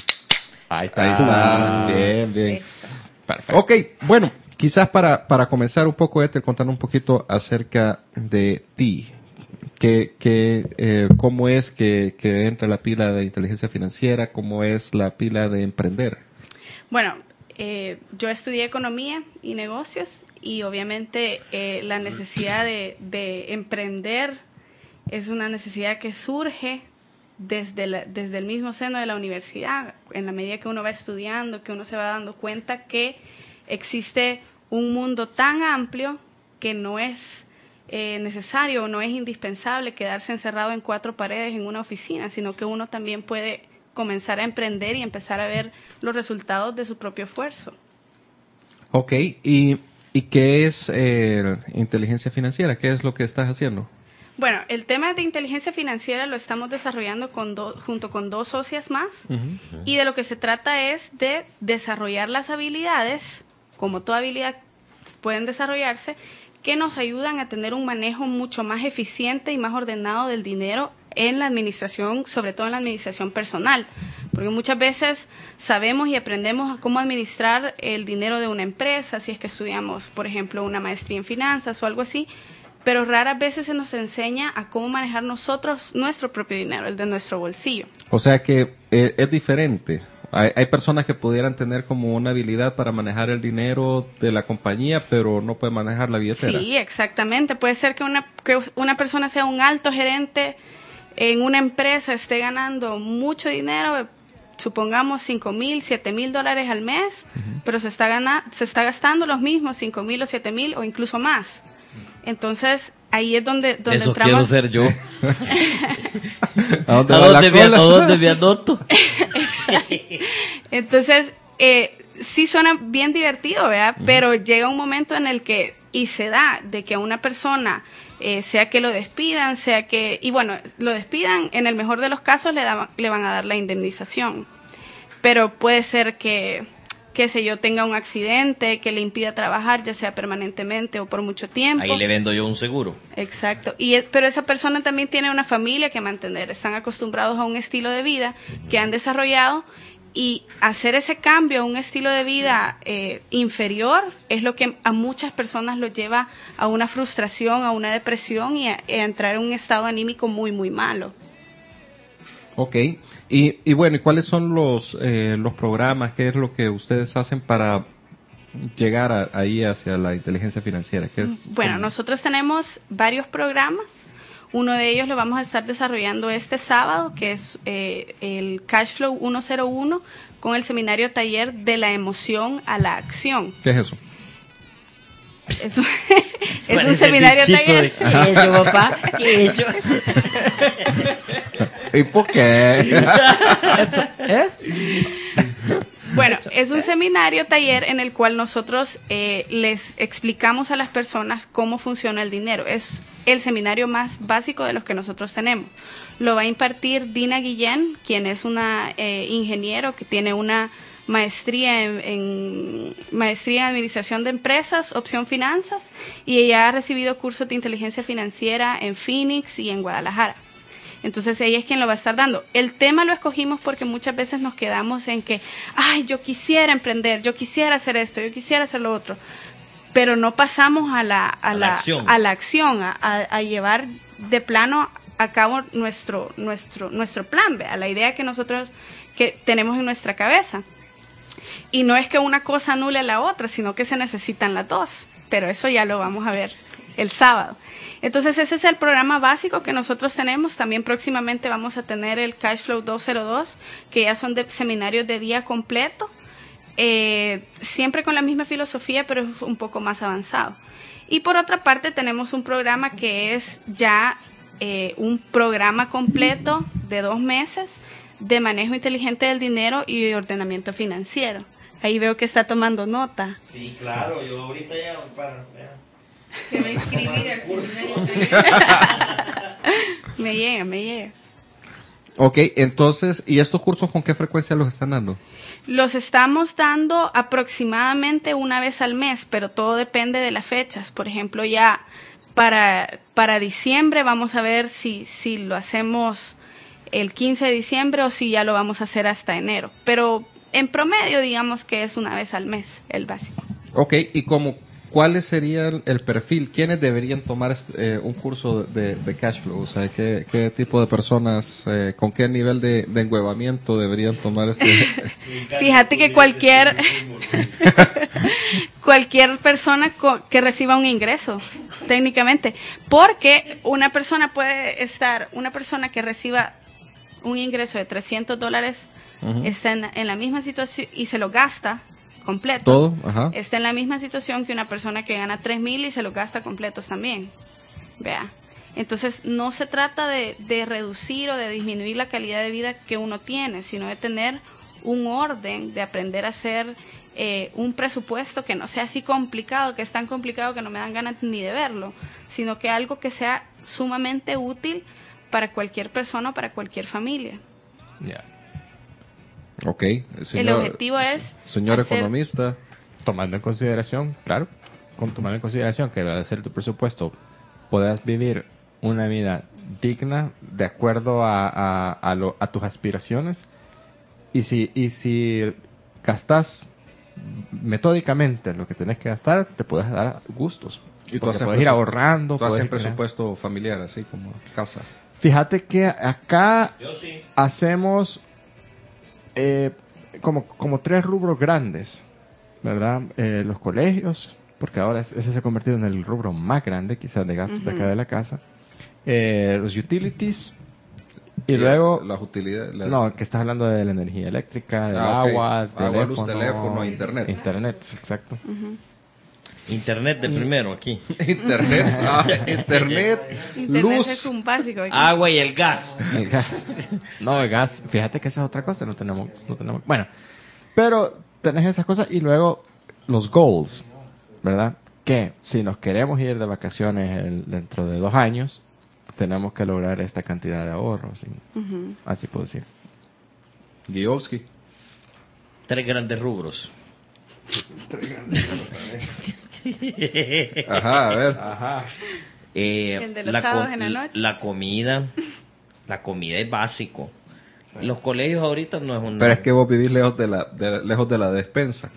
Speaker 3: Ahí está.
Speaker 2: Ahí está. Bien, bien.
Speaker 3: Perfecto.
Speaker 2: Ok, bueno, quizás para, para comenzar un poco, Ethel, contando un poquito acerca de ti. Que, que, eh, ¿Cómo es que, que entra la pila de inteligencia financiera? ¿Cómo es la pila de emprender?
Speaker 6: Bueno, eh, yo estudié economía y negocios y obviamente eh, la necesidad de, de emprender es una necesidad que surge desde, la- desde el mismo seno de la universidad, en la medida que uno va estudiando, que uno se va dando cuenta que existe un mundo tan amplio que no es eh, necesario o no es indispensable quedarse encerrado en cuatro paredes en una oficina, sino que uno también puede comenzar a emprender y empezar a ver los resultados de su propio esfuerzo.
Speaker 2: Ok, ¿y, y qué es eh, inteligencia financiera? ¿Qué es lo que estás haciendo?
Speaker 6: Bueno, el tema de inteligencia financiera lo estamos desarrollando con do- junto con dos socias más y de lo que se trata es de desarrollar las habilidades, como toda habilidad pueden desarrollarse, que nos ayudan a tener un manejo mucho más eficiente y más ordenado del dinero en la administración, sobre todo en la administración personal. Porque muchas veces sabemos y aprendemos a cómo administrar el dinero de una empresa, si es que estudiamos, por ejemplo, una maestría en finanzas o algo así, pero raras veces se nos enseña a cómo manejar nosotros nuestro propio dinero, el de nuestro bolsillo.
Speaker 2: O sea que eh, es diferente. Hay, hay personas que pudieran tener como una habilidad para manejar el dinero de la compañía, pero no pueden manejar la billetera.
Speaker 6: Sí, exactamente. Puede ser que una, que una persona sea un alto gerente en una empresa, esté ganando mucho dinero, supongamos cinco mil, siete mil dólares al mes, pero se está, gana, se está gastando los mismos cinco mil o siete mil o incluso más. Entonces, ahí es donde, donde
Speaker 5: Eso
Speaker 6: entramos.
Speaker 5: quiero ser yo.
Speaker 2: ¿A dónde
Speaker 5: ¿A
Speaker 2: va la
Speaker 5: dónde, me,
Speaker 2: cola?
Speaker 5: ¿A dónde me anoto?
Speaker 6: Entonces, eh, sí suena bien divertido, ¿verdad? Uh-huh. Pero llega un momento en el que, y se da, de que a una persona, eh, sea que lo despidan, sea que, y bueno, lo despidan, en el mejor de los casos le, da, le van a dar la indemnización. Pero puede ser que, qué sé yo, tenga un accidente que le impida trabajar, ya sea permanentemente o por mucho tiempo.
Speaker 5: Ahí le vendo yo un seguro.
Speaker 6: Exacto. Y es, pero esa persona también tiene una familia que mantener, están acostumbrados a un estilo de vida que han desarrollado, y hacer ese cambio a un estilo de vida eh, inferior es lo que a muchas personas lo lleva a una frustración, a una depresión y a, a entrar en un estado anímico muy, muy malo.
Speaker 2: Ok, y, y bueno, ¿y cuáles son los eh, los programas? ¿Qué es lo que ustedes hacen para llegar a, ahí hacia la inteligencia financiera? ¿Qué es?
Speaker 6: Bueno,
Speaker 2: ¿Cómo?
Speaker 6: nosotros tenemos varios programas. Uno de ellos lo vamos a estar desarrollando este sábado, que es eh, el Cashflow ciento uno, con el seminario taller de la emoción a la acción.
Speaker 2: ¿Qué es eso?
Speaker 6: Es un, es un seminario taller.
Speaker 5: De, ¿qué he hecho, papá? ¿Qué he hecho?
Speaker 2: ¿Y por qué?
Speaker 3: ¿Eso es?
Speaker 6: Bueno, es un seminario taller en el cual nosotros eh, les explicamos a las personas cómo funciona el dinero. Es el seminario más básico de los que nosotros tenemos. Lo va a impartir Dina Guillén, quien es una eh, ingeniero que tiene una maestría en, en maestría en administración de empresas, opción finanzas, y ella ha recibido cursos de inteligencia financiera en Phoenix y en Guadalajara. Entonces ella es quien lo va a estar dando. El tema lo escogimos porque muchas veces nos quedamos en que, ay, yo quisiera emprender, yo quisiera hacer esto, yo quisiera hacer lo otro, pero no pasamos a la, a
Speaker 5: A
Speaker 6: la,
Speaker 5: la acción,
Speaker 6: a, la acción a, a, a llevar de plano a cabo nuestro, nuestro, nuestro plan, a la idea que nosotros que tenemos en nuestra cabeza. Y no es que una cosa anule a la otra, sino que se necesitan las dos, pero eso ya lo vamos a ver el sábado. Entonces ese es el programa básico que nosotros tenemos. También próximamente vamos a tener el Cashflow doscientos dos, que ya son de seminarios de día completo, eh, siempre con la misma filosofía, pero es un poco más avanzado. Y por otra parte tenemos un programa que es ya eh, un programa completo de dos meses de manejo inteligente del dinero y ordenamiento financiero. Ahí veo que está tomando nota.
Speaker 5: Sí, claro, yo ahorita ya para...
Speaker 4: Se va a inscribir al seminario.
Speaker 6: Me llega, me llega.
Speaker 2: Ok, entonces, ¿y estos cursos con qué frecuencia los están dando?
Speaker 6: Los estamos dando aproximadamente una vez al mes, pero todo depende de las fechas. Por ejemplo, ya para, para diciembre vamos a ver si, si lo hacemos el quince de diciembre o si ya lo vamos a hacer hasta enero. Pero en promedio, digamos que es una vez al mes el básico.
Speaker 2: Ok, y como, ¿cuál sería el, el perfil? ¿Quiénes deberían tomar este, eh, un curso de, de cash flow? O sea, ¿qué, qué tipo de personas, eh, con qué nivel de, de enguevamiento deberían tomar este?
Speaker 6: Fíjate que cualquier cualquier persona co- que reciba un ingreso, técnicamente, porque una persona puede estar, una persona que reciba un ingreso de trescientos dólares, uh-huh, está en, en la misma situación y se lo gasta completos.
Speaker 2: Todo, ajá.
Speaker 6: Está en la misma situación que una persona que gana tres mil y se lo gasta completos también. Vea. Entonces, no se trata de, de reducir o de disminuir la calidad de vida que uno tiene, sino de tener un orden, de aprender a hacer eh, un presupuesto que no sea así complicado, que es tan complicado que no me dan ganas ni de verlo, sino que algo que sea sumamente útil para cualquier persona o para cualquier familia.
Speaker 2: Ya. Yeah. Ok. Señor,
Speaker 6: el objetivo es...
Speaker 2: Señor
Speaker 6: hacer,
Speaker 2: economista.
Speaker 3: Tomando en consideración, claro, con tomando en consideración que al hacer tu presupuesto puedas vivir una vida digna de acuerdo a, a, a, lo, a tus aspiraciones, y si, y si gastas metódicamente lo que tenés que gastar, te puedes dar gustos.
Speaker 2: Y tú haces
Speaker 3: puedes ir ahorrando.
Speaker 2: Tú haces
Speaker 3: puedes
Speaker 2: presupuesto familiar, así como casa.
Speaker 3: Fíjate que acá
Speaker 5: Yo sí.
Speaker 3: hacemos eh, como, como tres rubros grandes, ¿verdad? Eh, los colegios, porque ahora ese se ha convertido en el rubro más grande, quizás, de gastos, uh-huh, de acá de la casa. Eh, los utilities. Y, y luego...
Speaker 2: Las utilidades. La...
Speaker 3: No, que estás hablando de la energía eléctrica, del
Speaker 2: ah, okay.
Speaker 3: agua,
Speaker 2: agua,
Speaker 3: teléfono,
Speaker 2: luz, teléfono, internet.
Speaker 3: Internet, exacto.
Speaker 6: Uh-huh.
Speaker 5: Internet de primero aquí.
Speaker 2: Internet, ah, internet,
Speaker 6: Internet
Speaker 2: luz.
Speaker 6: es un básico aquí.
Speaker 5: Agua y el gas.
Speaker 3: El gas. No, el gas. Fíjate que esa es otra cosa. No tenemos, no tenemos. Bueno, pero tenés esas cosas y luego los goals, ¿verdad? Que si nos queremos ir de vacaciones el- dentro de dos años, tenemos que lograr esta cantidad de ahorros. y-
Speaker 6: Ujú.
Speaker 3: Así puedo decir.
Speaker 2: Guiowski.
Speaker 5: Tres grandes rubros.
Speaker 2: Ajá, a ver.
Speaker 5: Eh,
Speaker 6: El de los sábados en la noche.
Speaker 5: la comida. La comida es básico. Los colegios ahorita no es un...
Speaker 2: Pero es que vos vivís lejos de la, de- lejos de la despensa.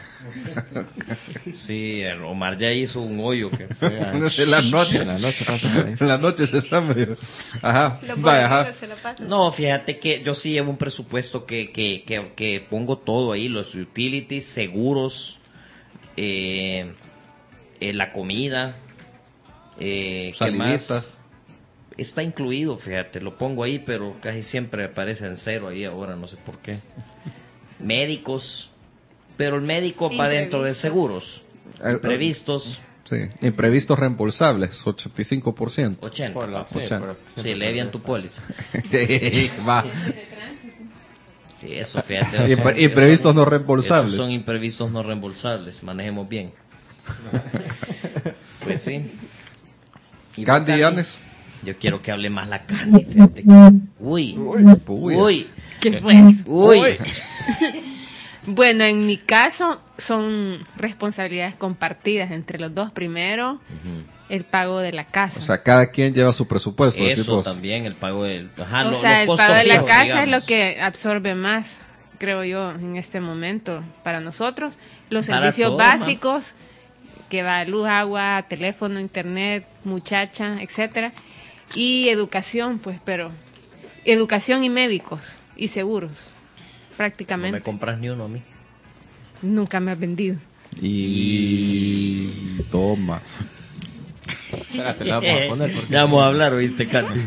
Speaker 5: Sí, el Omar ya hizo un hoyo. Que...
Speaker 2: En la noche.
Speaker 3: En la noche pasa por ahí.
Speaker 2: En la noche se está medio. Ajá.
Speaker 6: Los
Speaker 2: Vaya,
Speaker 6: bolivianos
Speaker 2: ajá.
Speaker 6: se lo pasan.
Speaker 5: No, fíjate que yo sí llevo un presupuesto que, que, que, que pongo todo ahí, los utilities, seguros, eh, eh, la comida, eh, ¿qué más?
Speaker 2: Saliditas.
Speaker 5: Está incluido, fíjate, lo pongo ahí, pero casi siempre aparece en cero ahí ahora, no sé por qué. Médicos, pero el médico va dentro de
Speaker 6: Imprevistos.
Speaker 5: seguros,
Speaker 2: Eh,
Speaker 5: imprevistos,
Speaker 2: Sí. Imprevistos reembolsables, ochenta y cinco por ciento.
Speaker 5: ochenta.
Speaker 3: Por la- sí,
Speaker 2: ochenta.
Speaker 3: por-
Speaker 5: Sí,
Speaker 3: siempre
Speaker 5: le
Speaker 3: por
Speaker 5: tu
Speaker 3: eso.
Speaker 5: póliza.
Speaker 2: Va.
Speaker 5: Sí, eso, fíjate.
Speaker 2: Impre-
Speaker 5: esos son-
Speaker 2: imprevistos no
Speaker 5: esos
Speaker 2: reembolsables.
Speaker 5: son imprevistos no reembolsables, manejemos bien. Pues sí. Y vos,
Speaker 2: Candy Yanes.
Speaker 5: Yo quiero que hable más la Candy, fíjate. Uy,
Speaker 2: Puya.
Speaker 5: uy,
Speaker 4: ¿Qué pues?
Speaker 5: uy.
Speaker 4: Bueno, en mi caso son responsabilidades compartidas entre los dos. Primero, el pago de la casa.
Speaker 2: O sea, cada quien lleva su presupuesto. decís
Speaker 5: Eso
Speaker 2: vos.
Speaker 5: también, el pago del... Ajá,
Speaker 4: O
Speaker 5: lo-
Speaker 4: sea,
Speaker 5: los
Speaker 4: el
Speaker 5: costos
Speaker 4: pago de la
Speaker 5: fijos,
Speaker 4: casa
Speaker 5: digamos.
Speaker 4: es lo que absorbe más, creo yo, en este momento para nosotros. Los
Speaker 5: Para
Speaker 4: servicios
Speaker 5: todos,
Speaker 4: básicos, que va luz, agua, teléfono, internet, muchacha, etcétera. Y educación, pues, pero educación y médicos y seguros,
Speaker 5: No
Speaker 4: prácticamente.
Speaker 5: me compras ni uno a mí.
Speaker 4: Nunca me has vendido.
Speaker 2: Y toma.
Speaker 3: Espérate, le vamos a poner porque...
Speaker 5: Ya vamos a hablar, ¿oíste, Candy?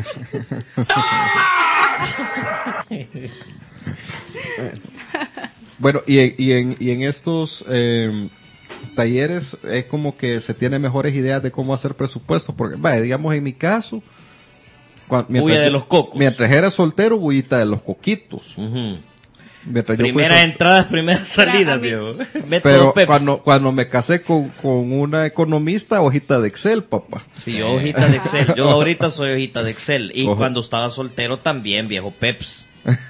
Speaker 2: Bueno, y, en- y, en, y en estos eh, talleres es como que se tiene mejores ideas de cómo hacer presupuestos. Porque, vaya, digamos en mi caso, cuan-
Speaker 5: Bulla de los cocos.
Speaker 2: Mientras era soltero, bullita de los coquitos.
Speaker 5: Ujú.
Speaker 2: Mientras yo fui
Speaker 5: Primeras
Speaker 2: sol-
Speaker 5: entradas, primeras salidas,
Speaker 6: a mí-
Speaker 5: viejo. Método
Speaker 2: Pero
Speaker 5: Peps.
Speaker 2: cuando, cuando me casé con, con una economista, hojita de Excel, papá.
Speaker 5: Sí, yo hojita de Excel. Yo ahorita soy hojita de Excel. Y
Speaker 2: Ojo.
Speaker 5: cuando estaba soltero también, viejo Peps.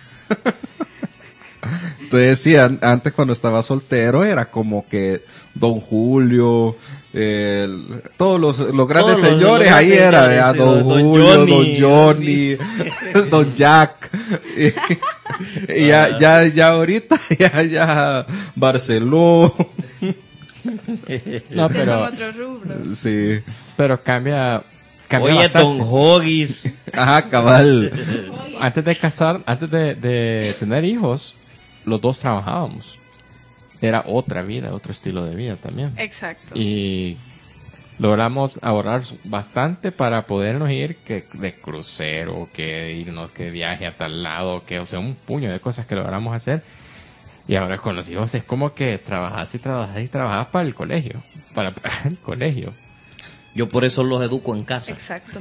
Speaker 2: Entonces, sí, an- antes cuando estaba soltero era como que Don Julio, el- todos los, los grandes
Speaker 5: Todos los-
Speaker 2: señores,
Speaker 5: los
Speaker 2: ahí
Speaker 5: grandes
Speaker 2: era,
Speaker 5: señores,
Speaker 2: ¿verdad?
Speaker 5: sí,
Speaker 2: Don,
Speaker 5: don
Speaker 2: Julio,
Speaker 5: Johnny,
Speaker 2: Don Johnny, Don Jack. Y, y ya, ya, ya ahorita, ya, ya, Barceló.
Speaker 3: No,
Speaker 6: Esos
Speaker 3: pero,
Speaker 6: son otros rubros.
Speaker 2: Sí.
Speaker 3: pero cambia, cambia
Speaker 5: Oye,
Speaker 3: bastante.
Speaker 5: Don Hoggies.
Speaker 2: Ajá, cabal.
Speaker 3: Antes de casar, antes de, de tener hijos, los dos trabajábamos. Era otra vida, otro estilo de vida también.
Speaker 6: Exacto.
Speaker 3: Y logramos ahorrar bastante para podernos ir que de crucero, que irnos, que viaje a tal lado, que, o sea, un puño de cosas que logramos hacer. Y ahora con los hijos es como que trabajas y trabajas y trabajas para el colegio, para, para el colegio.
Speaker 5: Yo por eso los educo en casa.
Speaker 6: Exacto.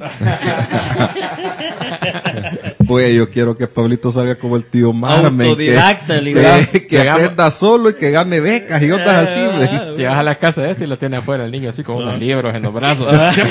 Speaker 2: Pues yo quiero que Pablito salga como el tío Marmen.
Speaker 5: Autodidacta,
Speaker 2: que,
Speaker 5: liberal.
Speaker 2: que, que
Speaker 3: Llegamos-
Speaker 2: aprenda solo y que gane becas y otras así, güey.
Speaker 3: Llegas a la casa de este y lo tiene afuera el niño así con unos libros en los brazos.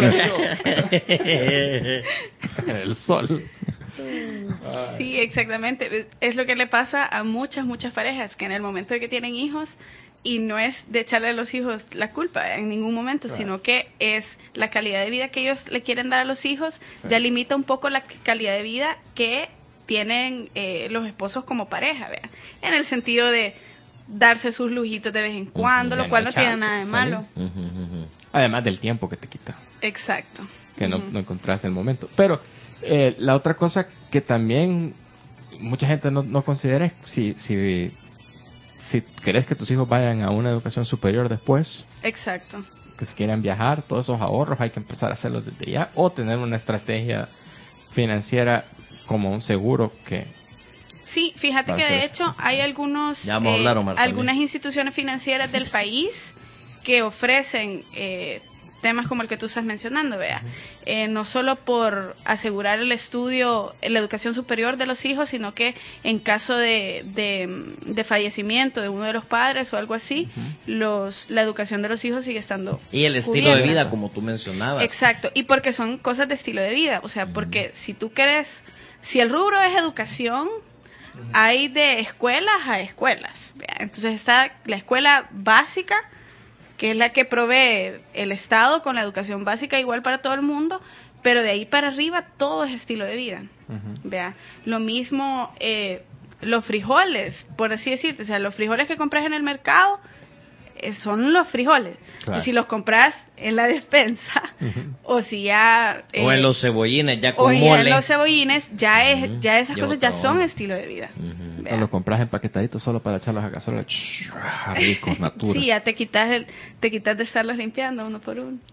Speaker 3: El sol.
Speaker 6: Sí, exactamente. Es lo que le pasa a muchas, muchas parejas que en el momento de que tienen hijos, y no es de echarle a los hijos la culpa en ningún momento, sino que es la calidad de vida que ellos le quieren dar a los hijos, ya limita un poco la calidad de vida que tienen eh, los esposos como pareja, ¿vea? En el sentido de darse sus lujitos de vez en cuando, lo cual no tiene nada de malo.
Speaker 5: Ujú, ujú.
Speaker 3: Además del tiempo que te quita.
Speaker 6: Exacto.
Speaker 3: Que no, no encontrás el momento. Pero eh, la otra cosa que también mucha gente no, no considera es si, si, si querés que tus hijos vayan a una educación superior después,
Speaker 6: Exacto.
Speaker 3: que si quieren viajar, todos esos ahorros hay que empezar a hacerlos desde ya o tener una estrategia financiera como un seguro que...
Speaker 6: Sí, fíjate que
Speaker 3: Gracias.
Speaker 6: de hecho hay algunos
Speaker 5: Ya vamos a hablar, Omar, también.
Speaker 6: algunas instituciones financieras del país que ofrecen eh, temas como el que tú estás mencionando, vea, eh, no solo por asegurar el estudio, la educación superior de los hijos, sino que en caso de, de, de fallecimiento de uno de los padres o algo así, uh-huh. los la educación de los hijos sigue estando
Speaker 5: y el estilo
Speaker 6: cubierta.
Speaker 5: de vida, como tú mencionabas.
Speaker 6: Exacto, y porque son cosas de estilo de vida, o sea, porque uh-huh. si tú quieres, si el rubro es educación, uh-huh. hay de escuelas a escuelas, vea. Entonces está la escuela básica, que es la que provee el Estado con la educación básica igual para todo el mundo, pero de ahí para arriba todo es estilo de vida. Uh-huh. Vea, lo mismo eh, los frijoles, por así decirte, o sea, los frijoles que compras en el mercado eh, son los frijoles. Claro. Y si los compras en la despensa, uh-huh. o si ya...
Speaker 5: Eh, o en los cebollines, ya con
Speaker 6: o
Speaker 5: mole.
Speaker 6: O en los cebollines, ya, es, uh-huh. ya esas
Speaker 5: Llevo
Speaker 6: cosas ya son
Speaker 5: onda.
Speaker 6: estilo de vida.
Speaker 3: Uh-huh. O los compras empaquetaditos solo para echarlos a cazuela.
Speaker 2: Ah, ricos, natura.
Speaker 6: Sí, ya te quitas, el, te quitas de estarlos limpiando uno por uno.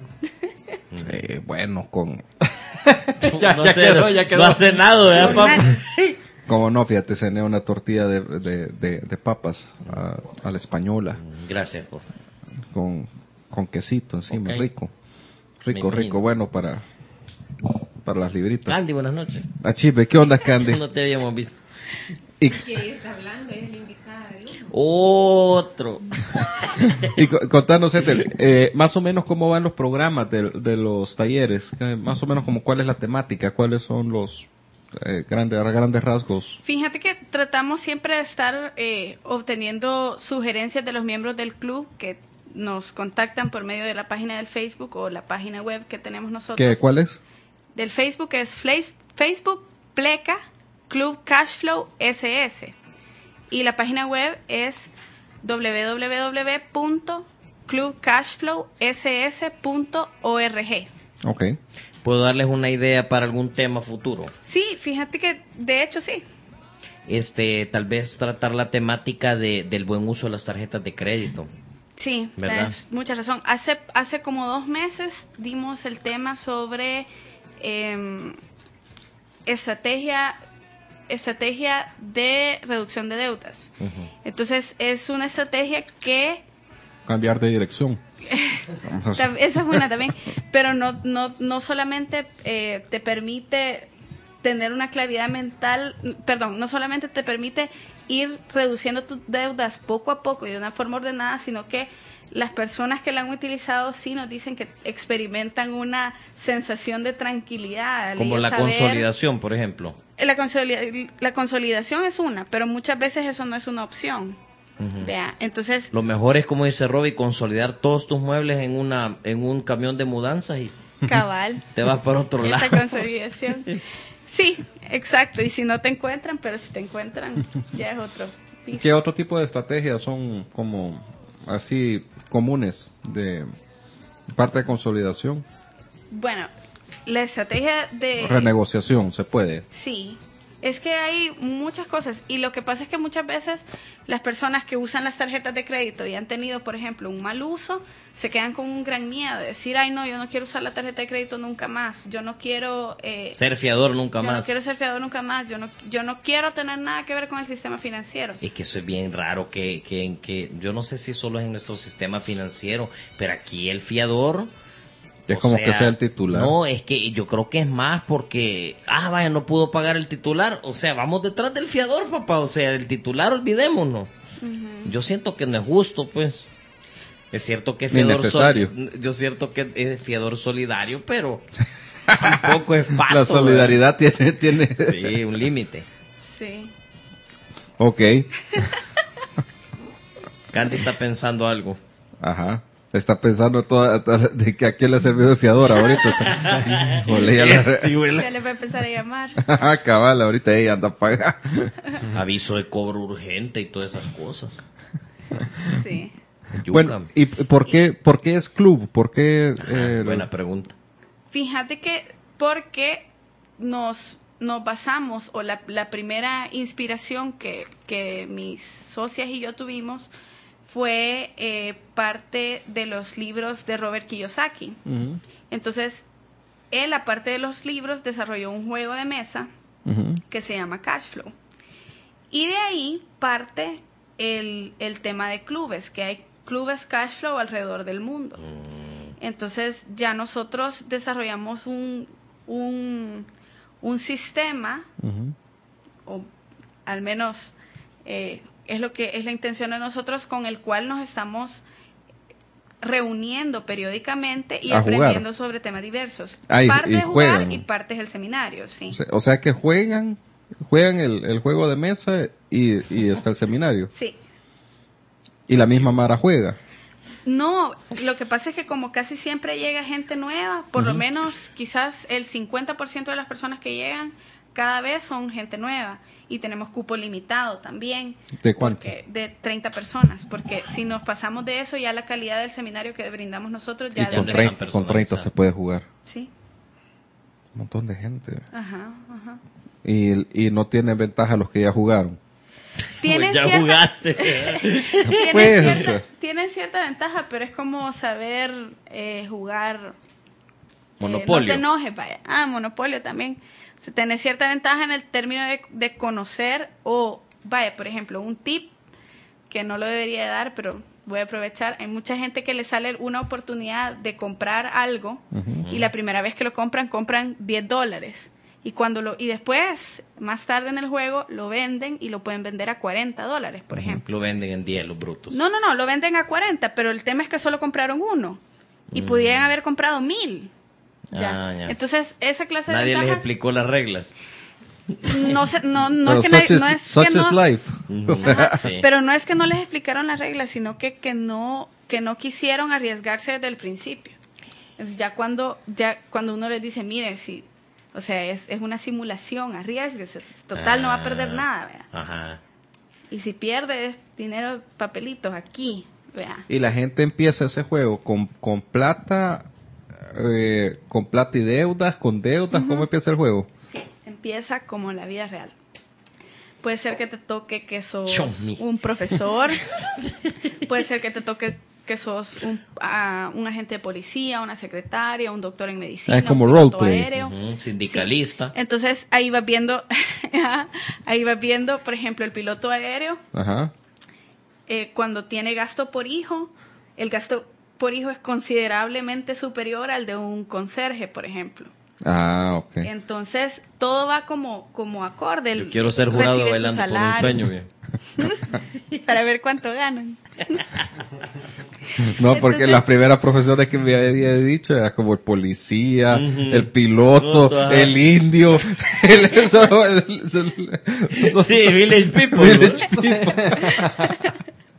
Speaker 2: Eh, bueno, con...
Speaker 3: ya,
Speaker 5: no
Speaker 3: ya
Speaker 5: sé,
Speaker 3: quedó, ya quedó.
Speaker 5: No hace nada, ¿verdad, papá?
Speaker 2: Como no, fíjate, cené una tortilla de, de, de, de papas a, a la española.
Speaker 5: Gracias, por
Speaker 2: con, con quesito encima,
Speaker 5: okay.
Speaker 2: rico. Rico, rico, bueno para, para las libritas.
Speaker 5: Candy, buenas noches.
Speaker 2: Ah, Chipe, ¿qué onda, Candy?
Speaker 5: No te habíamos visto.
Speaker 2: Y,
Speaker 4: ¿Qué está hablando? Es la invitada de lujo.
Speaker 5: Otro.
Speaker 2: y contanos, Ethel, eh, más o menos cómo van los programas de, de los talleres, eh, más o menos como cuál es la temática, cuáles son los eh, grandes, grandes rasgos.
Speaker 6: Fíjate que tratamos siempre de estar eh, obteniendo sugerencias de los miembros del club que nos contactan por medio de la página del Facebook o la página web que tenemos nosotros.
Speaker 2: ¿Qué, ¿Cuál es?
Speaker 6: Del Facebook es Facebook Pleca Club Cashflow S S y la página web es doble u doble u doble u punto club cashflow s s punto org.
Speaker 2: Ok.
Speaker 5: ¿Puedo darles una idea para algún tema futuro?
Speaker 6: Sí, fíjate que de hecho sí.
Speaker 5: Este, tal vez tratar la temática de, del buen uso de las tarjetas de crédito.
Speaker 6: Sí, tienes mucha razón. Hace, hace como dos meses dimos el tema sobre eh, estrategia estrategia de reducción de deudas. Uh-huh. Entonces, es una estrategia que...
Speaker 2: Cambiar de dirección.
Speaker 6: Esa es buena también, pero no, no, no solamente eh, te permite tener una claridad mental, perdón, no solamente te permite ir reduciendo tus deudas poco a poco y de una forma ordenada, sino que las personas que la han utilizado sí nos dicen que experimentan una sensación de tranquilidad.
Speaker 5: Como la
Speaker 6: saber,
Speaker 5: consolidación, por ejemplo.
Speaker 6: La, consolida, la consolidación es una, pero muchas veces eso no es una opción. Uh-huh. Vea, entonces...
Speaker 5: Lo mejor es, como dice Robbie, consolidar todos tus muebles en una en un camión de mudanzas y...
Speaker 6: Cabal.
Speaker 5: Te vas para otro
Speaker 6: Esa
Speaker 5: lado.
Speaker 6: Esa consolidación. Sí, exacto. Y si no te encuentran, pero si te encuentran, ya es otro piso.
Speaker 2: ¿Qué otro tipo de estrategias son como así comunes de parte de consolidación?
Speaker 6: Bueno, la estrategia de...
Speaker 2: renegociación, ¿se puede?
Speaker 6: Sí. Es que hay muchas cosas y lo que pasa es que muchas veces las personas que usan las tarjetas de crédito y han tenido, por ejemplo, un mal uso, se quedan con un gran miedo de decir, ay no, yo no quiero usar la tarjeta de crédito nunca más, yo no quiero... Eh,
Speaker 5: ser fiador nunca
Speaker 6: yo
Speaker 5: más.
Speaker 6: Yo no quiero ser fiador nunca más, yo no, yo no quiero tener nada que ver con el sistema financiero.
Speaker 5: Es que eso es bien raro, que, que, que yo no sé si solo es en nuestro sistema financiero, pero aquí el fiador...
Speaker 2: Es como sea, que sea el titular.
Speaker 5: No, es que yo creo que es más porque, ah, vaya, no pudo pagar el titular. O sea, vamos detrás del fiador, papá. O sea, el titular, olvidémonos. Uh-huh. Yo siento que no es justo, pues. Es cierto que es fiador
Speaker 2: necesario.
Speaker 5: Sol- yo siento que es fiador solidario, pero tampoco es pato.
Speaker 2: La solidaridad ¿verdad? tiene, tiene...
Speaker 5: Sí, un límite.
Speaker 6: Sí.
Speaker 2: Ok.
Speaker 5: Candy está pensando algo.
Speaker 2: Ajá. Está pensando toda, de que a quién le ha servido de fiador ahorita. Está, Olé, ya,
Speaker 5: Este,
Speaker 6: la... ya le va a empezar a llamar.
Speaker 2: Cabal, ahorita ella anda a pagar.
Speaker 5: Aviso de cobro urgente y todas esas cosas.
Speaker 6: Sí.
Speaker 2: Bueno, ¿y por qué, por qué es club? ¿Por qué? Eh,
Speaker 5: Buena pregunta.
Speaker 6: Fíjate que porque nos, nos basamos, o la, la primera inspiración que, que mis socias y yo tuvimos fue eh, parte de los libros de Robert Kiyosaki. Uh-huh. Entonces, él, aparte de los libros, desarrolló un juego de mesa uh-huh. que se llama Cashflow. Y de ahí parte el, el tema de clubes, que hay clubes cash flow alrededor del mundo. Entonces ya nosotros desarrollamos un, un, un sistema,
Speaker 2: Ujú.
Speaker 6: o al menos eh, es lo que es la intención de nosotros, con el cual nos estamos reuniendo periódicamente y
Speaker 2: A
Speaker 6: aprendiendo
Speaker 2: jugar.
Speaker 6: sobre temas diversos.
Speaker 2: Ah, y-
Speaker 6: parte
Speaker 2: y
Speaker 6: es jugar
Speaker 2: juegan.
Speaker 6: y parte es el seminario, sí.
Speaker 2: O sea, o sea que juegan, juegan el, el juego de mesa y, y está el seminario.
Speaker 6: Sí.
Speaker 2: Y la misma Mara juega.
Speaker 6: No, lo que pasa es que como casi siempre llega gente nueva, por lo menos quizás el cincuenta por ciento de las personas que llegan cada vez son gente nueva. Y tenemos cupo limitado también.
Speaker 2: ¿De cuánto?
Speaker 6: Porque- de treinta personas. Porque si nos pasamos de eso, ya la calidad del seminario que brindamos nosotros ya
Speaker 2: Y con,
Speaker 5: de-
Speaker 6: depende.
Speaker 2: treinta, con treinta se puede jugar.
Speaker 6: Sí,
Speaker 2: Un montón de gente.
Speaker 6: ajá, ajá.
Speaker 2: Y, y no tienen ventaja los que ya jugaron.
Speaker 6: Tienen
Speaker 5: Pues ya
Speaker 6: cierta-
Speaker 5: jugaste.
Speaker 6: tienen,
Speaker 2: Pues, o
Speaker 6: cierta,
Speaker 2: sea.
Speaker 6: tienen cierta ventaja, pero es como saber eh, jugar. eh,
Speaker 5: Monopolio.
Speaker 6: no te enojes, vaya. Ah, monopolio también. O sea, tenés cierta ventaja en el término de, de conocer o, vaya, por ejemplo, un tip que no lo debería dar, pero voy a aprovechar. Hay mucha gente que le sale una oportunidad de comprar algo
Speaker 2: Ujú.
Speaker 6: y la primera vez que lo compran, compran diez dólares. Y cuando lo y después, más tarde en el juego, lo venden y lo pueden vender a cuarenta dólares, por ejemplo.
Speaker 5: Lo venden en diez los brutos.
Speaker 6: No, no, no, lo venden a cuarenta, pero el tema es que solo compraron uno. Y
Speaker 5: Mm.
Speaker 6: pudieran haber comprado mil. Ya.
Speaker 5: Ah, ya.
Speaker 6: Entonces, esa clase
Speaker 5: Nadie
Speaker 6: de
Speaker 5: les
Speaker 6: ventajas...
Speaker 5: explicó las reglas.
Speaker 6: No, se- no, no
Speaker 2: Pero
Speaker 6: es que
Speaker 2: such
Speaker 6: nadie-
Speaker 2: is,
Speaker 6: no es
Speaker 2: such
Speaker 6: que
Speaker 2: is
Speaker 6: no-
Speaker 2: life. O sea,
Speaker 5: Sí.
Speaker 6: Pero no es que no les explicaron las reglas, sino que, que no que no quisieron arriesgarse desde el principio. Entonces, ya cuando ya cuando uno les dice, mire, si, o sea, es, es una simulación, arriesguese, total, no va a perder
Speaker 5: Ah,
Speaker 6: nada, vea.
Speaker 5: Ajá.
Speaker 6: Y si pierde es dinero, papelitos aquí, vea.
Speaker 2: y la gente empieza ese juego con, con plata, eh, con plata y deudas, con deudas. ¿Cómo empieza el juego?
Speaker 6: Sí, empieza como en la vida real. Puede ser que te toque que sos
Speaker 5: Show me.
Speaker 6: un profesor, puede ser que te toque que sos un, ah, un agente de policía, una secretaria, un doctor en medicina,
Speaker 2: Es como
Speaker 6: un piloto
Speaker 2: roleplay.
Speaker 6: aéreo.
Speaker 5: Ujú, sindicalista.
Speaker 6: Sí. Entonces ahí vas viendo, ahí vas viendo, por ejemplo, el piloto aéreo,
Speaker 2: Ajá.
Speaker 6: eh, cuando tiene gasto por hijo, el gasto por hijo es considerablemente superior al de un conserje, por ejemplo.
Speaker 2: Ah, ok.
Speaker 6: Entonces, todo va como, como acorde.
Speaker 5: Yo quiero ser jurado
Speaker 6: Recibe su
Speaker 5: bailando por un
Speaker 6: salario.
Speaker 5: sueño. bien.
Speaker 6: Para ver cuánto ganan.
Speaker 2: No, porque
Speaker 6: Entonces-
Speaker 2: las primeras profesiones que me había dicho era como el policía,
Speaker 5: Ujú.
Speaker 2: el piloto,
Speaker 5: Piloto, ajá.
Speaker 2: el indio, el, eso- el- el- eso-
Speaker 5: Sí, Village People.
Speaker 2: Village people.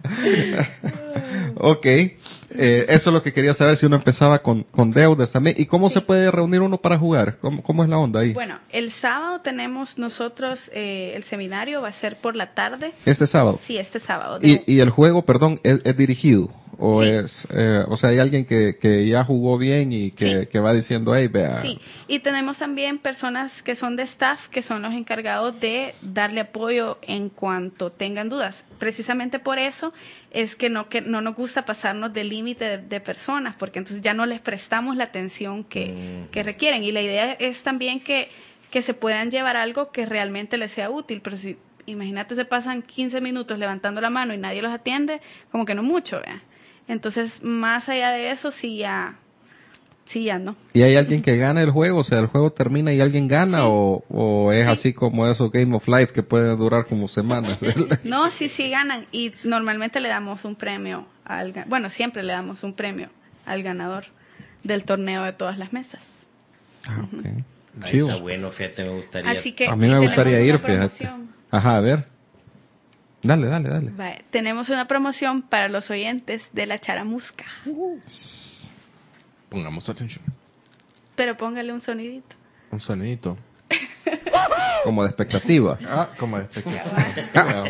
Speaker 2: Ok, eh, eso es lo que quería saber, si uno empezaba con, con deudas también. ¿Y cómo se puede reunir uno para jugar? ¿Cómo, cómo es la onda ahí?
Speaker 6: Bueno, el sábado tenemos nosotros, eh, el seminario va a ser por la tarde.
Speaker 2: Este sábado.
Speaker 6: Sí, este sábado.
Speaker 2: Y,
Speaker 6: De-
Speaker 2: y el juego, perdón, es, es dirigido. O
Speaker 6: Sí.
Speaker 2: es, eh, o sea, hay alguien que, que ya jugó bien y que,
Speaker 6: Sí.
Speaker 2: que va diciendo, hey, vea.
Speaker 6: Sí, y tenemos también personas que son de staff, que son los encargados de darle apoyo en cuanto tengan dudas. Precisamente por eso es que no, que no nos gusta pasarnos del límite de, de personas, porque entonces ya no les prestamos la atención que,
Speaker 5: Mm.
Speaker 6: que requieren. Y la idea es también que, que se puedan llevar algo que realmente les sea útil, pero si imagínate se pasan quince minutos levantando la mano y nadie los atiende, como que no mucho, ¿vea? Entonces, más allá de eso, sí ya, sí ya no.
Speaker 2: ¿Y hay alguien que gana el juego? O sea, ¿el juego termina y alguien gana?
Speaker 6: Sí.
Speaker 2: O, o es
Speaker 6: Sí.
Speaker 2: así como esos Game of Life que pueden durar como semanas?
Speaker 6: No, sí, sí ganan y normalmente le damos un premio al, ga- bueno, siempre le damos un premio al ganador del torneo de todas las mesas.
Speaker 2: Ah, ok.
Speaker 5: Ahí
Speaker 2: Chivo.
Speaker 5: está bueno, fíjate, me gustaría.
Speaker 6: Así que
Speaker 2: A mí me
Speaker 6: tenemos
Speaker 2: gustaría
Speaker 6: una
Speaker 2: ir, fíjate.
Speaker 6: promoción.
Speaker 2: Ajá, a ver. Dale, dale, dale.
Speaker 6: Vaya, tenemos una promoción para los oyentes de la charamusca,
Speaker 3: Pongamos atención.
Speaker 6: pero póngale un sonidito.
Speaker 3: Un sonidito.
Speaker 2: Como de expectativa.
Speaker 3: Ah, como de expectativa.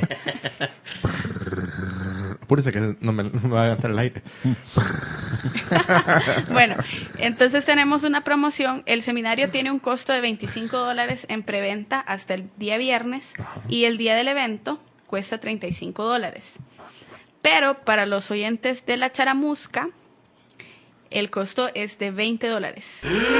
Speaker 3: Apúrese que no me, no me va a gastar el aire.
Speaker 6: Bueno, entonces tenemos una promoción. El seminario tiene un costo de veinticinco dólares en preventa hasta el día viernes y el día del evento cuesta treinta y cinco dólares. Pero para los oyentes de la charamusca, el costo es de veinte dólares.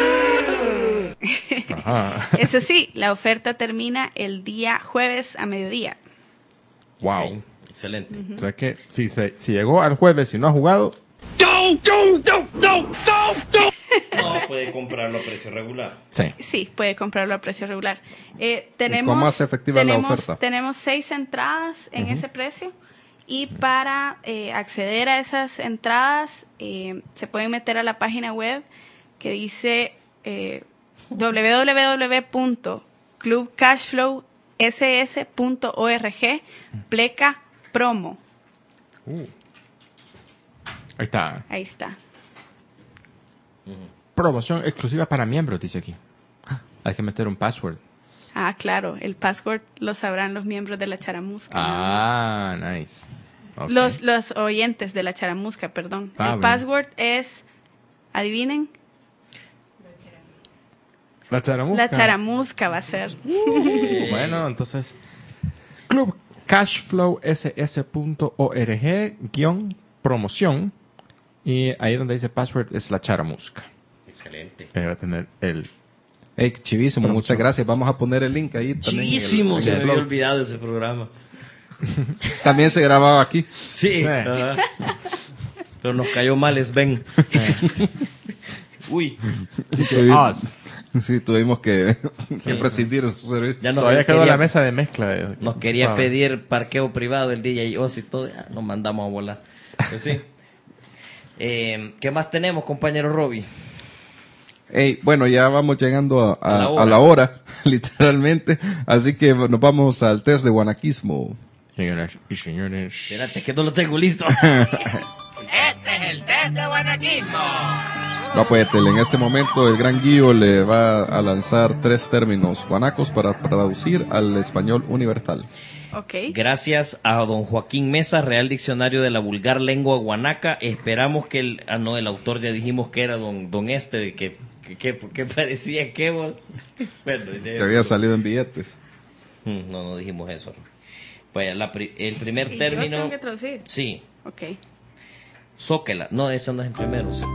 Speaker 3: Ajá.
Speaker 6: Eso sí, la oferta termina el día jueves a mediodía.
Speaker 3: Wow.
Speaker 5: Ok. Excelente.
Speaker 3: O sea que si, se, si llegó al jueves y no ha jugado,
Speaker 5: No, puede comprarlo a precio regular.
Speaker 3: sí.
Speaker 6: Sí, puede comprarlo a precio regular. Eh, tenemos,
Speaker 2: cómo hace efectiva la
Speaker 6: tenemos,
Speaker 2: oferta?
Speaker 6: Tenemos seis entradas en ese precio y para eh, acceder a esas entradas eh, se pueden meter a la página web que dice eh, doble u doble u doble u punto club cashflow s s punto org pleca promo.
Speaker 3: Uh. Ahí está.
Speaker 6: Ahí está.
Speaker 3: Promoción exclusiva para miembros, dice aquí. Hay que meter un password.
Speaker 6: Ah, claro, el password lo sabrán los miembros de la Charamusca.
Speaker 3: Ah, nice. Okay.
Speaker 6: Los, los oyentes de la Charamusca, perdón.
Speaker 3: Ah,
Speaker 6: el
Speaker 3: bueno.
Speaker 6: password es, adivinen,
Speaker 3: La charamusca.
Speaker 6: la Charamusca va a ser.
Speaker 3: Bueno, entonces, club cashflow s s punto org guión promoción. Y ahí donde dice password es la charamusca.
Speaker 5: Excelente.
Speaker 3: Eh, va a tener el...
Speaker 2: Hey, chivísimo, muchas gracias. Vamos a poner el link ahí también. en el-
Speaker 5: Chivísimo,
Speaker 2: en
Speaker 5: se
Speaker 2: el
Speaker 5: me había
Speaker 2: blog.
Speaker 5: olvidado ese programa.
Speaker 2: También se grababa aquí.
Speaker 5: Sí.
Speaker 3: Sí.
Speaker 5: Ajá. Pero nos cayó mal Sven. Uy,
Speaker 3: Us.
Speaker 2: Sí, tuvimos que, que prescindir de su servicio.
Speaker 5: ya nos
Speaker 3: Todavía quedó
Speaker 5: quería,
Speaker 3: la mesa de mezcla. De...
Speaker 5: nos quería
Speaker 3: Wow.
Speaker 5: pedir parqueo privado el D J Oz y todo. Ya nos mandamos a volar. Pues sí. Eh, ¿Qué más tenemos, compañero Robbie?
Speaker 2: Hey, bueno, ya vamos llegando a, a-
Speaker 5: A la hora.
Speaker 2: a la hora, literalmente. Así que nos vamos al test de guanaquismo.
Speaker 3: Señoras y señores.
Speaker 5: Espérate, que no lo tengo listo.
Speaker 2: Va pues, Tel, en este momento el gran Guío le va a lanzar tres términos guanacos para traducir al español universal.
Speaker 6: Ok.
Speaker 5: Gracias a don Joaquín Mesa, Real Diccionario de la Vulgar Lengua Guanaca. Esperamos que el... Ah, no, el autor ya dijimos que era don, don este, que, que, que, que parecía que... Bueno,
Speaker 2: Que había salido en billetes.
Speaker 5: Mm, No, no dijimos eso. Vaya, la pri- el primer
Speaker 6: ¿Y yo
Speaker 5: término...
Speaker 6: tengo que traducir?
Speaker 5: Sí,
Speaker 6: Ok.
Speaker 5: zóquela. No, ese no es el primero. Sí.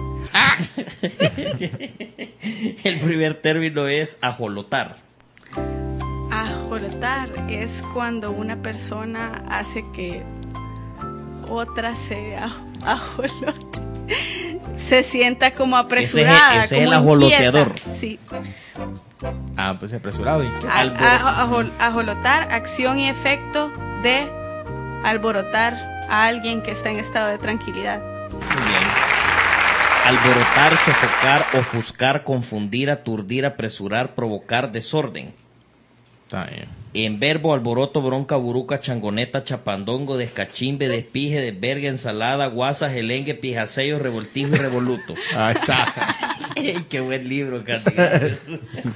Speaker 5: El primer término es ajolotar.
Speaker 6: Ajolotar es cuando una persona hace que otra se aj- ajolote. Se sienta como apresurada.
Speaker 5: Ese es el
Speaker 6: como
Speaker 5: ajoloteador.
Speaker 6: inquieta. Sí.
Speaker 3: Ah, pues apresurado. ¿Y qué?
Speaker 6: A-
Speaker 5: Albor-
Speaker 6: a- ajol- ajolotar, acción y efecto de alborotar a alguien que está en estado de tranquilidad.
Speaker 5: Muy bien. Alborotar, sofocar, ofuscar, confundir, aturdir, apresurar, provocar, desorden.
Speaker 3: Está bien.
Speaker 5: En verbo, alboroto, bronca, buruca, changoneta, chapandongo, descachimbe, despije, desverga, ensalada, guasa, gelengue, pijasello, revoltijo y revoluto.
Speaker 3: Ahí está.
Speaker 5: ¡Ey, qué buen libro, Katy! Gracias.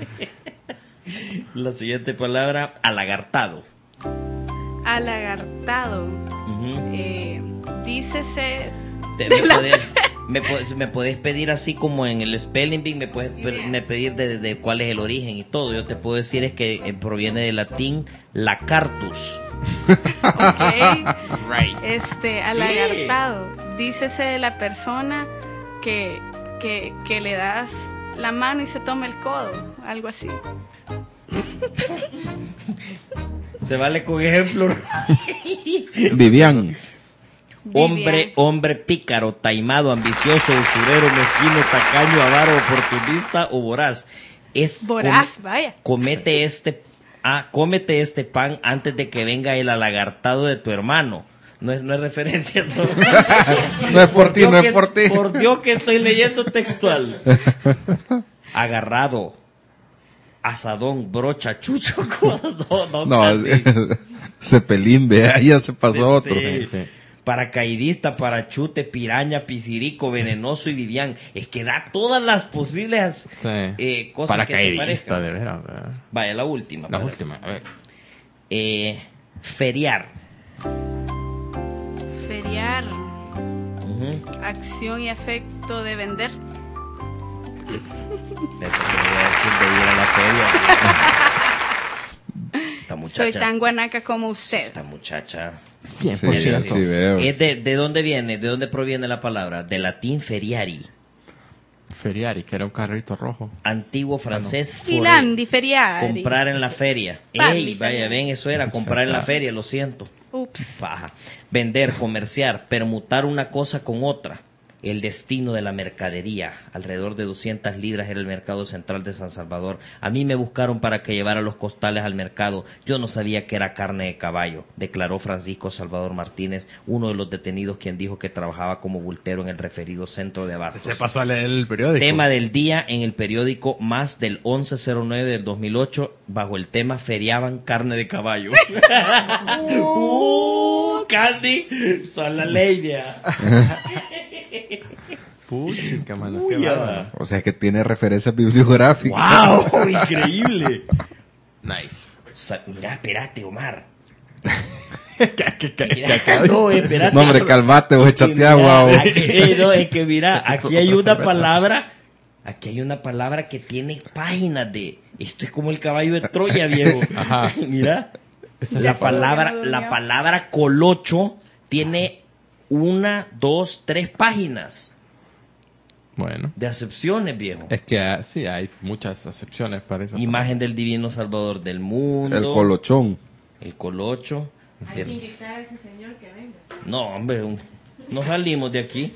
Speaker 5: La siguiente palabra, alagartado.
Speaker 6: Alagartado.
Speaker 5: Ujú.
Speaker 6: Eh, dícese.
Speaker 5: Te- me, podés, me, podés, me podés pedir así como en el spelling bee, me puedes pe- me pedir de, de cuál es el origen y todo. Yo te puedo decir es que eh, proviene del latín lacartus.
Speaker 6: Ok.
Speaker 3: Right.
Speaker 6: Este, alagartado. Dícese de la persona que, que, que le das la mano y se toma el codo. Algo así.
Speaker 5: Se vale con ejemplo.
Speaker 2: Vivian.
Speaker 5: Hombre,
Speaker 6: Vivian.
Speaker 5: hombre pícaro, taimado, ambicioso, usurero, mezquino, tacaño, avaro, oportunista o voraz. Es
Speaker 6: Voraz,
Speaker 5: come-
Speaker 6: vaya.
Speaker 5: Comete este, ah, cómete este pan antes de que venga el alagartado de tu hermano. No es, no es referencia. No,
Speaker 2: No es por ti,
Speaker 5: Dios
Speaker 2: no es
Speaker 5: que-
Speaker 2: por ti.
Speaker 5: Por Dios que estoy leyendo textual. Agarrado. Asadón, brocha, chucho, codo. No, no,
Speaker 2: No,
Speaker 5: Katy.
Speaker 2: Cepelín, vea, ya se pasó
Speaker 5: Sí,
Speaker 2: otro.
Speaker 5: sí.
Speaker 3: Sí.
Speaker 5: Paracaidista, parachute, piraña, pisirico, venenoso y Vivian. Es que da todas las posibles
Speaker 3: Sí.
Speaker 5: eh, cosas que se
Speaker 3: Paracaidista,
Speaker 5: parezcan.
Speaker 3: de veras. ¿verdad?
Speaker 5: Vaya, la última.
Speaker 3: La
Speaker 5: para-
Speaker 3: última, a ver.
Speaker 5: Eh, feriar.
Speaker 6: Feriar.
Speaker 5: Ujú.
Speaker 6: Acción y efecto de vender.
Speaker 5: Pensé que me iba a decir de ir a la feria. Esta muchacha.
Speaker 6: Soy tan guanaca como usted.
Speaker 5: Esta muchacha.
Speaker 3: cien
Speaker 2: Sí,
Speaker 3: por ciento.
Speaker 2: sí veo.
Speaker 5: Es de, ¿De dónde viene? ¿De dónde proviene la palabra? Del latín feriari.
Speaker 3: Feriari, que era un carrito rojo.
Speaker 5: Antiguo francés. fore-
Speaker 6: Filandi, feriari.
Speaker 5: Comprar en la feria.
Speaker 6: Parli,
Speaker 5: Ey, vaya,
Speaker 6: feriari.
Speaker 5: ven, eso era comprar en la feria, lo siento.
Speaker 6: Ups.
Speaker 5: Faja. Vender, comerciar, permutar una cosa con otra. El destino de la mercadería. Alrededor de doscientas libras era el mercado central de San Salvador. A mí me buscaron para que llevara los costales al mercado. Yo no sabía que era carne de caballo, declaró Francisco Salvador Martínez, uno de los detenidos, quien dijo que trabajaba como bultero en el referido centro de abastos.
Speaker 3: Se pasó a leer el periódico.
Speaker 5: Tema del día en el periódico Más del once cero nueve del dos mil ocho, bajo el tema feriaban carne de caballo. ¡Uh, Candy! Son la ley ya.
Speaker 3: Puchica, mano,
Speaker 5: Uy,
Speaker 3: qué
Speaker 5: ya.
Speaker 3: bárbaro.
Speaker 2: O sea que tiene referencias bibliográficas.
Speaker 5: ¡Wow! ¡Increíble!
Speaker 3: Nice.
Speaker 5: O sea, mira, espérate, Omar.
Speaker 3: ¿Qué, qué, qué,
Speaker 5: Mira,
Speaker 3: qué acaba de-
Speaker 5: no, espérate.
Speaker 2: No, hombre, calmate, vos echate
Speaker 5: Mira,
Speaker 2: agua. vos.
Speaker 5: aquí- eh, no, es que mira,
Speaker 3: Échate
Speaker 5: aquí
Speaker 3: otra
Speaker 5: hay una
Speaker 3: cerveza.
Speaker 5: palabra, aquí hay una palabra que tiene páginas de, esto es como el caballo de Troya, viejo.
Speaker 3: Ajá.
Speaker 5: Mira,
Speaker 3: Esa es
Speaker 5: la
Speaker 3: la
Speaker 5: palabra,
Speaker 6: palabra.
Speaker 5: la palabra colocho tiene una, dos, tres páginas
Speaker 3: Bueno,
Speaker 5: de acepciones, viejo.
Speaker 3: es que ah, sí, hay muchas excepciones para eso.
Speaker 5: Imagen del divino Salvador del mundo.
Speaker 2: El colochón.
Speaker 5: El colocho.
Speaker 4: Hay
Speaker 5: De-
Speaker 4: que invitar a ese señor que venga.
Speaker 5: No, hombre, un- no salimos de aquí.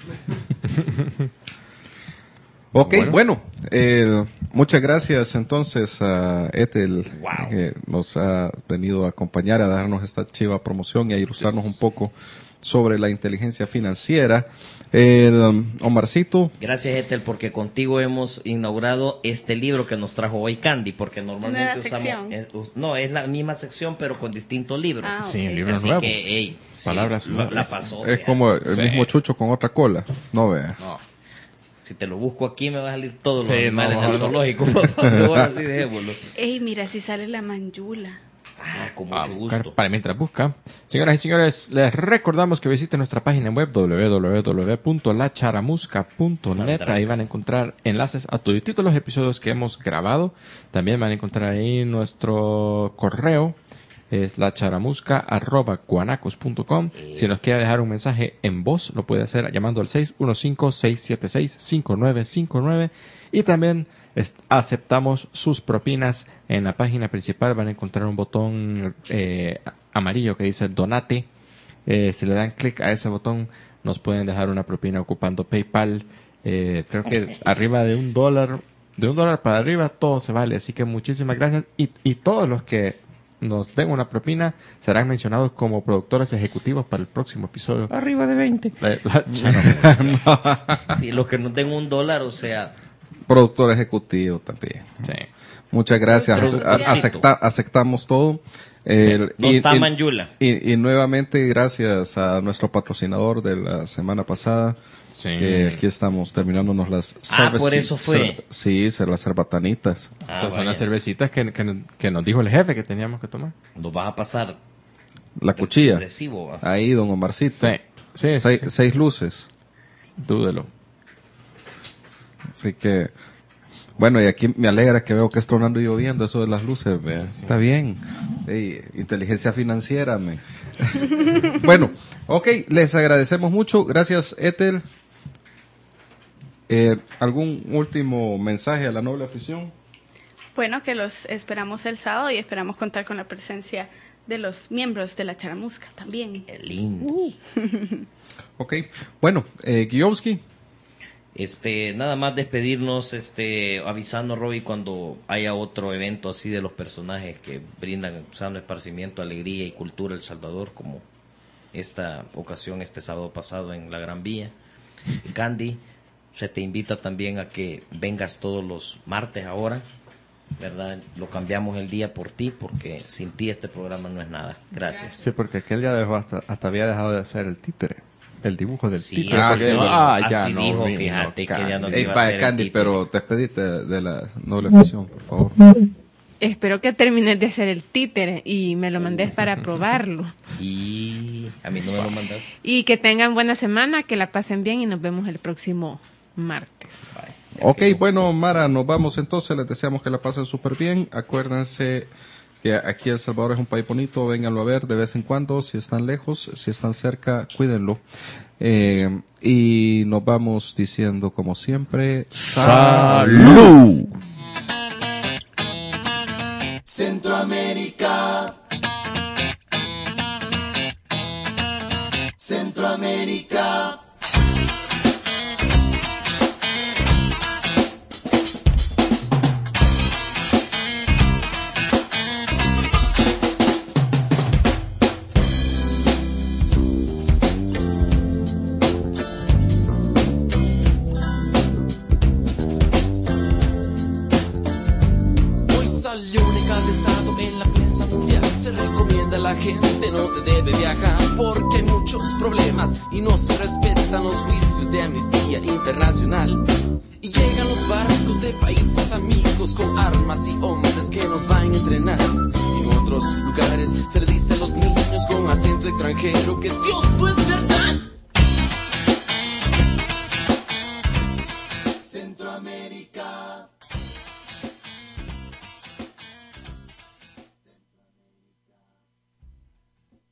Speaker 2: Ok,
Speaker 3: Bueno.
Speaker 2: bueno, eh, muchas gracias entonces a Ethel,
Speaker 5: Wow.
Speaker 2: que nos ha venido a acompañar a darnos esta chiva promoción y a ilustrarnos
Speaker 3: Yes.
Speaker 2: un poco sobre la inteligencia financiera. El, um, Omarcito,
Speaker 5: Gracias, Ethel, porque contigo hemos inaugurado este libro que nos trajo hoy Candy, porque normalmente
Speaker 6: Nueva
Speaker 5: usamos...
Speaker 6: sección.
Speaker 5: es- us- no, es la misma sección, pero con distintos libros.
Speaker 6: Ah,
Speaker 3: Sí,
Speaker 6: ok.
Speaker 3: libro
Speaker 5: Así
Speaker 3: nuevo.
Speaker 5: que, ey, sí,
Speaker 3: Palabras
Speaker 5: la,
Speaker 3: nuevas.
Speaker 5: la pasó.
Speaker 2: es
Speaker 5: vea.
Speaker 2: como el
Speaker 3: Sí.
Speaker 2: mismo chucho con otra cola. No vea.
Speaker 3: No.
Speaker 5: Si te lo busco aquí, me va a salir todos los
Speaker 3: Sí, no,
Speaker 5: animales
Speaker 3: mejor
Speaker 5: del
Speaker 3: no.
Speaker 5: zoológico. Mejor así dejémoslo.
Speaker 6: Ey, mira, si sale la manjula.
Speaker 5: Ah, con
Speaker 3: A
Speaker 5: mucho
Speaker 3: buscar
Speaker 5: gusto.
Speaker 3: para mientras busca. Señoras y señores, les recordamos que visiten nuestra página web doble u doble u doble u punto la charamusca punto net. Ahí van a encontrar enlaces a todos los episodios que hemos grabado. También van a encontrar ahí nuestro correo. Es la charamusca arroba guanacos punto com. Si nos quiere dejar un mensaje en voz, lo puede hacer llamando al seis uno cinco, seis siete seis, cinco nueve cinco nueve. Y también est- aceptamos sus propinas. En la página principal van a encontrar un botón eh, amarillo que dice Donate. Eh, si le dan clic a ese botón, nos pueden dejar una propina ocupando PayPal. Eh, creo que arriba de un dólar, de un dólar para arriba, todo se vale. Así que muchísimas gracias. Y, y todos los que nos den una propina serán mencionados como productores ejecutivos para el próximo episodio.
Speaker 5: Arriba de veinte.
Speaker 3: La- la charamusca.
Speaker 5: Sí, los que no tengan un dólar, o sea,
Speaker 2: Productor ejecutivo también.
Speaker 3: Sí.
Speaker 2: Muchas gracias.
Speaker 5: Productor.
Speaker 2: A- acepta- aceptamos todo. El-
Speaker 5: no
Speaker 2: y,
Speaker 5: está
Speaker 2: y-
Speaker 5: Manjula.
Speaker 2: y- y nuevamente gracias a nuestro patrocinador de la semana pasada.
Speaker 3: Sí.
Speaker 2: Que aquí estamos terminándonos las
Speaker 5: Ah, por
Speaker 2: cerveci-
Speaker 5: eso fue.
Speaker 2: cer- sí, ser las cerbatanitas.
Speaker 5: Ah,
Speaker 3: Estas son
Speaker 5: vaya.
Speaker 3: las cervecitas que, que, que nos dijo el jefe que teníamos que tomar.
Speaker 5: Nos vas a pasar
Speaker 2: La cuchilla.
Speaker 5: el recibo, ¿va?
Speaker 2: Ahí, don Omarcito.
Speaker 3: Sí. Sí,
Speaker 2: seis,
Speaker 3: sí.
Speaker 2: seis luces.
Speaker 3: Dúdelo.
Speaker 2: Así que, bueno, y aquí me alegra que veo que es tronando y lloviendo eso de las luces. vea. Está bien. Ey, inteligencia financiera. Me. Bueno, ok, les agradecemos mucho. Gracias, Ethel. Eh, ¿Algún último mensaje a la noble afición?
Speaker 6: Bueno, que los esperamos el sábado y esperamos contar con la presencia de los miembros de la Charamusca también.
Speaker 5: Qué lindo.
Speaker 2: Ok, bueno, eh, Guiowski.
Speaker 5: Este, nada más despedirnos, este, avisando, Robbie, cuando haya otro evento así de los personajes que brindan sano esparcimiento, alegría y cultura a El Salvador, como esta ocasión, este sábado pasado en la Gran Vía. Candy, se te invita también a que vengas todos los martes ahora, ¿verdad? Lo cambiamos el día por ti, porque sin ti este programa no es nada. Gracias.
Speaker 3: Sí, porque aquel ya dejó hasta, hasta había dejado de hacer el títere. El dibujo del
Speaker 5: Sí,
Speaker 3: títere.
Speaker 2: Ah,
Speaker 5: así
Speaker 2: sí,
Speaker 5: dijo,
Speaker 3: ah, ya
Speaker 5: así
Speaker 3: no
Speaker 5: dijo,
Speaker 3: vino,
Speaker 5: fíjate que ya no
Speaker 3: Candy.
Speaker 5: te
Speaker 2: Ey,
Speaker 5: iba a
Speaker 2: vaya,
Speaker 5: hacer el
Speaker 2: Candy,
Speaker 5: títere.
Speaker 2: pero despedite de la noble afición, por favor.
Speaker 4: Espero que termines de hacer el títere y me lo mandes para probarlo.
Speaker 5: Y a mí no me lo mandas.
Speaker 4: Y que tengan buena semana, que la pasen bien y nos vemos el próximo martes.
Speaker 2: Ok, bueno, Mara, nos vamos entonces. Les deseamos que la pasen súper bien. Acuérdense que aquí El Salvador es un país bonito. Vénganlo a ver de vez en cuando. Si están lejos, si están cerca, cuídenlo. Eh, y nos vamos diciendo, como siempre,
Speaker 3: ¡Salud!
Speaker 7: Centroamérica. Centroamérica.
Speaker 8: Se recomienda a la gente no se debe viajar porque hay muchos problemas y no se respetan los juicios de Amnistía Internacional. Y llegan los barcos de países amigos con armas y hombres que nos van a entrenar. Y en otros lugares se le dice a los niños con acento extranjero que Dios no es verdad.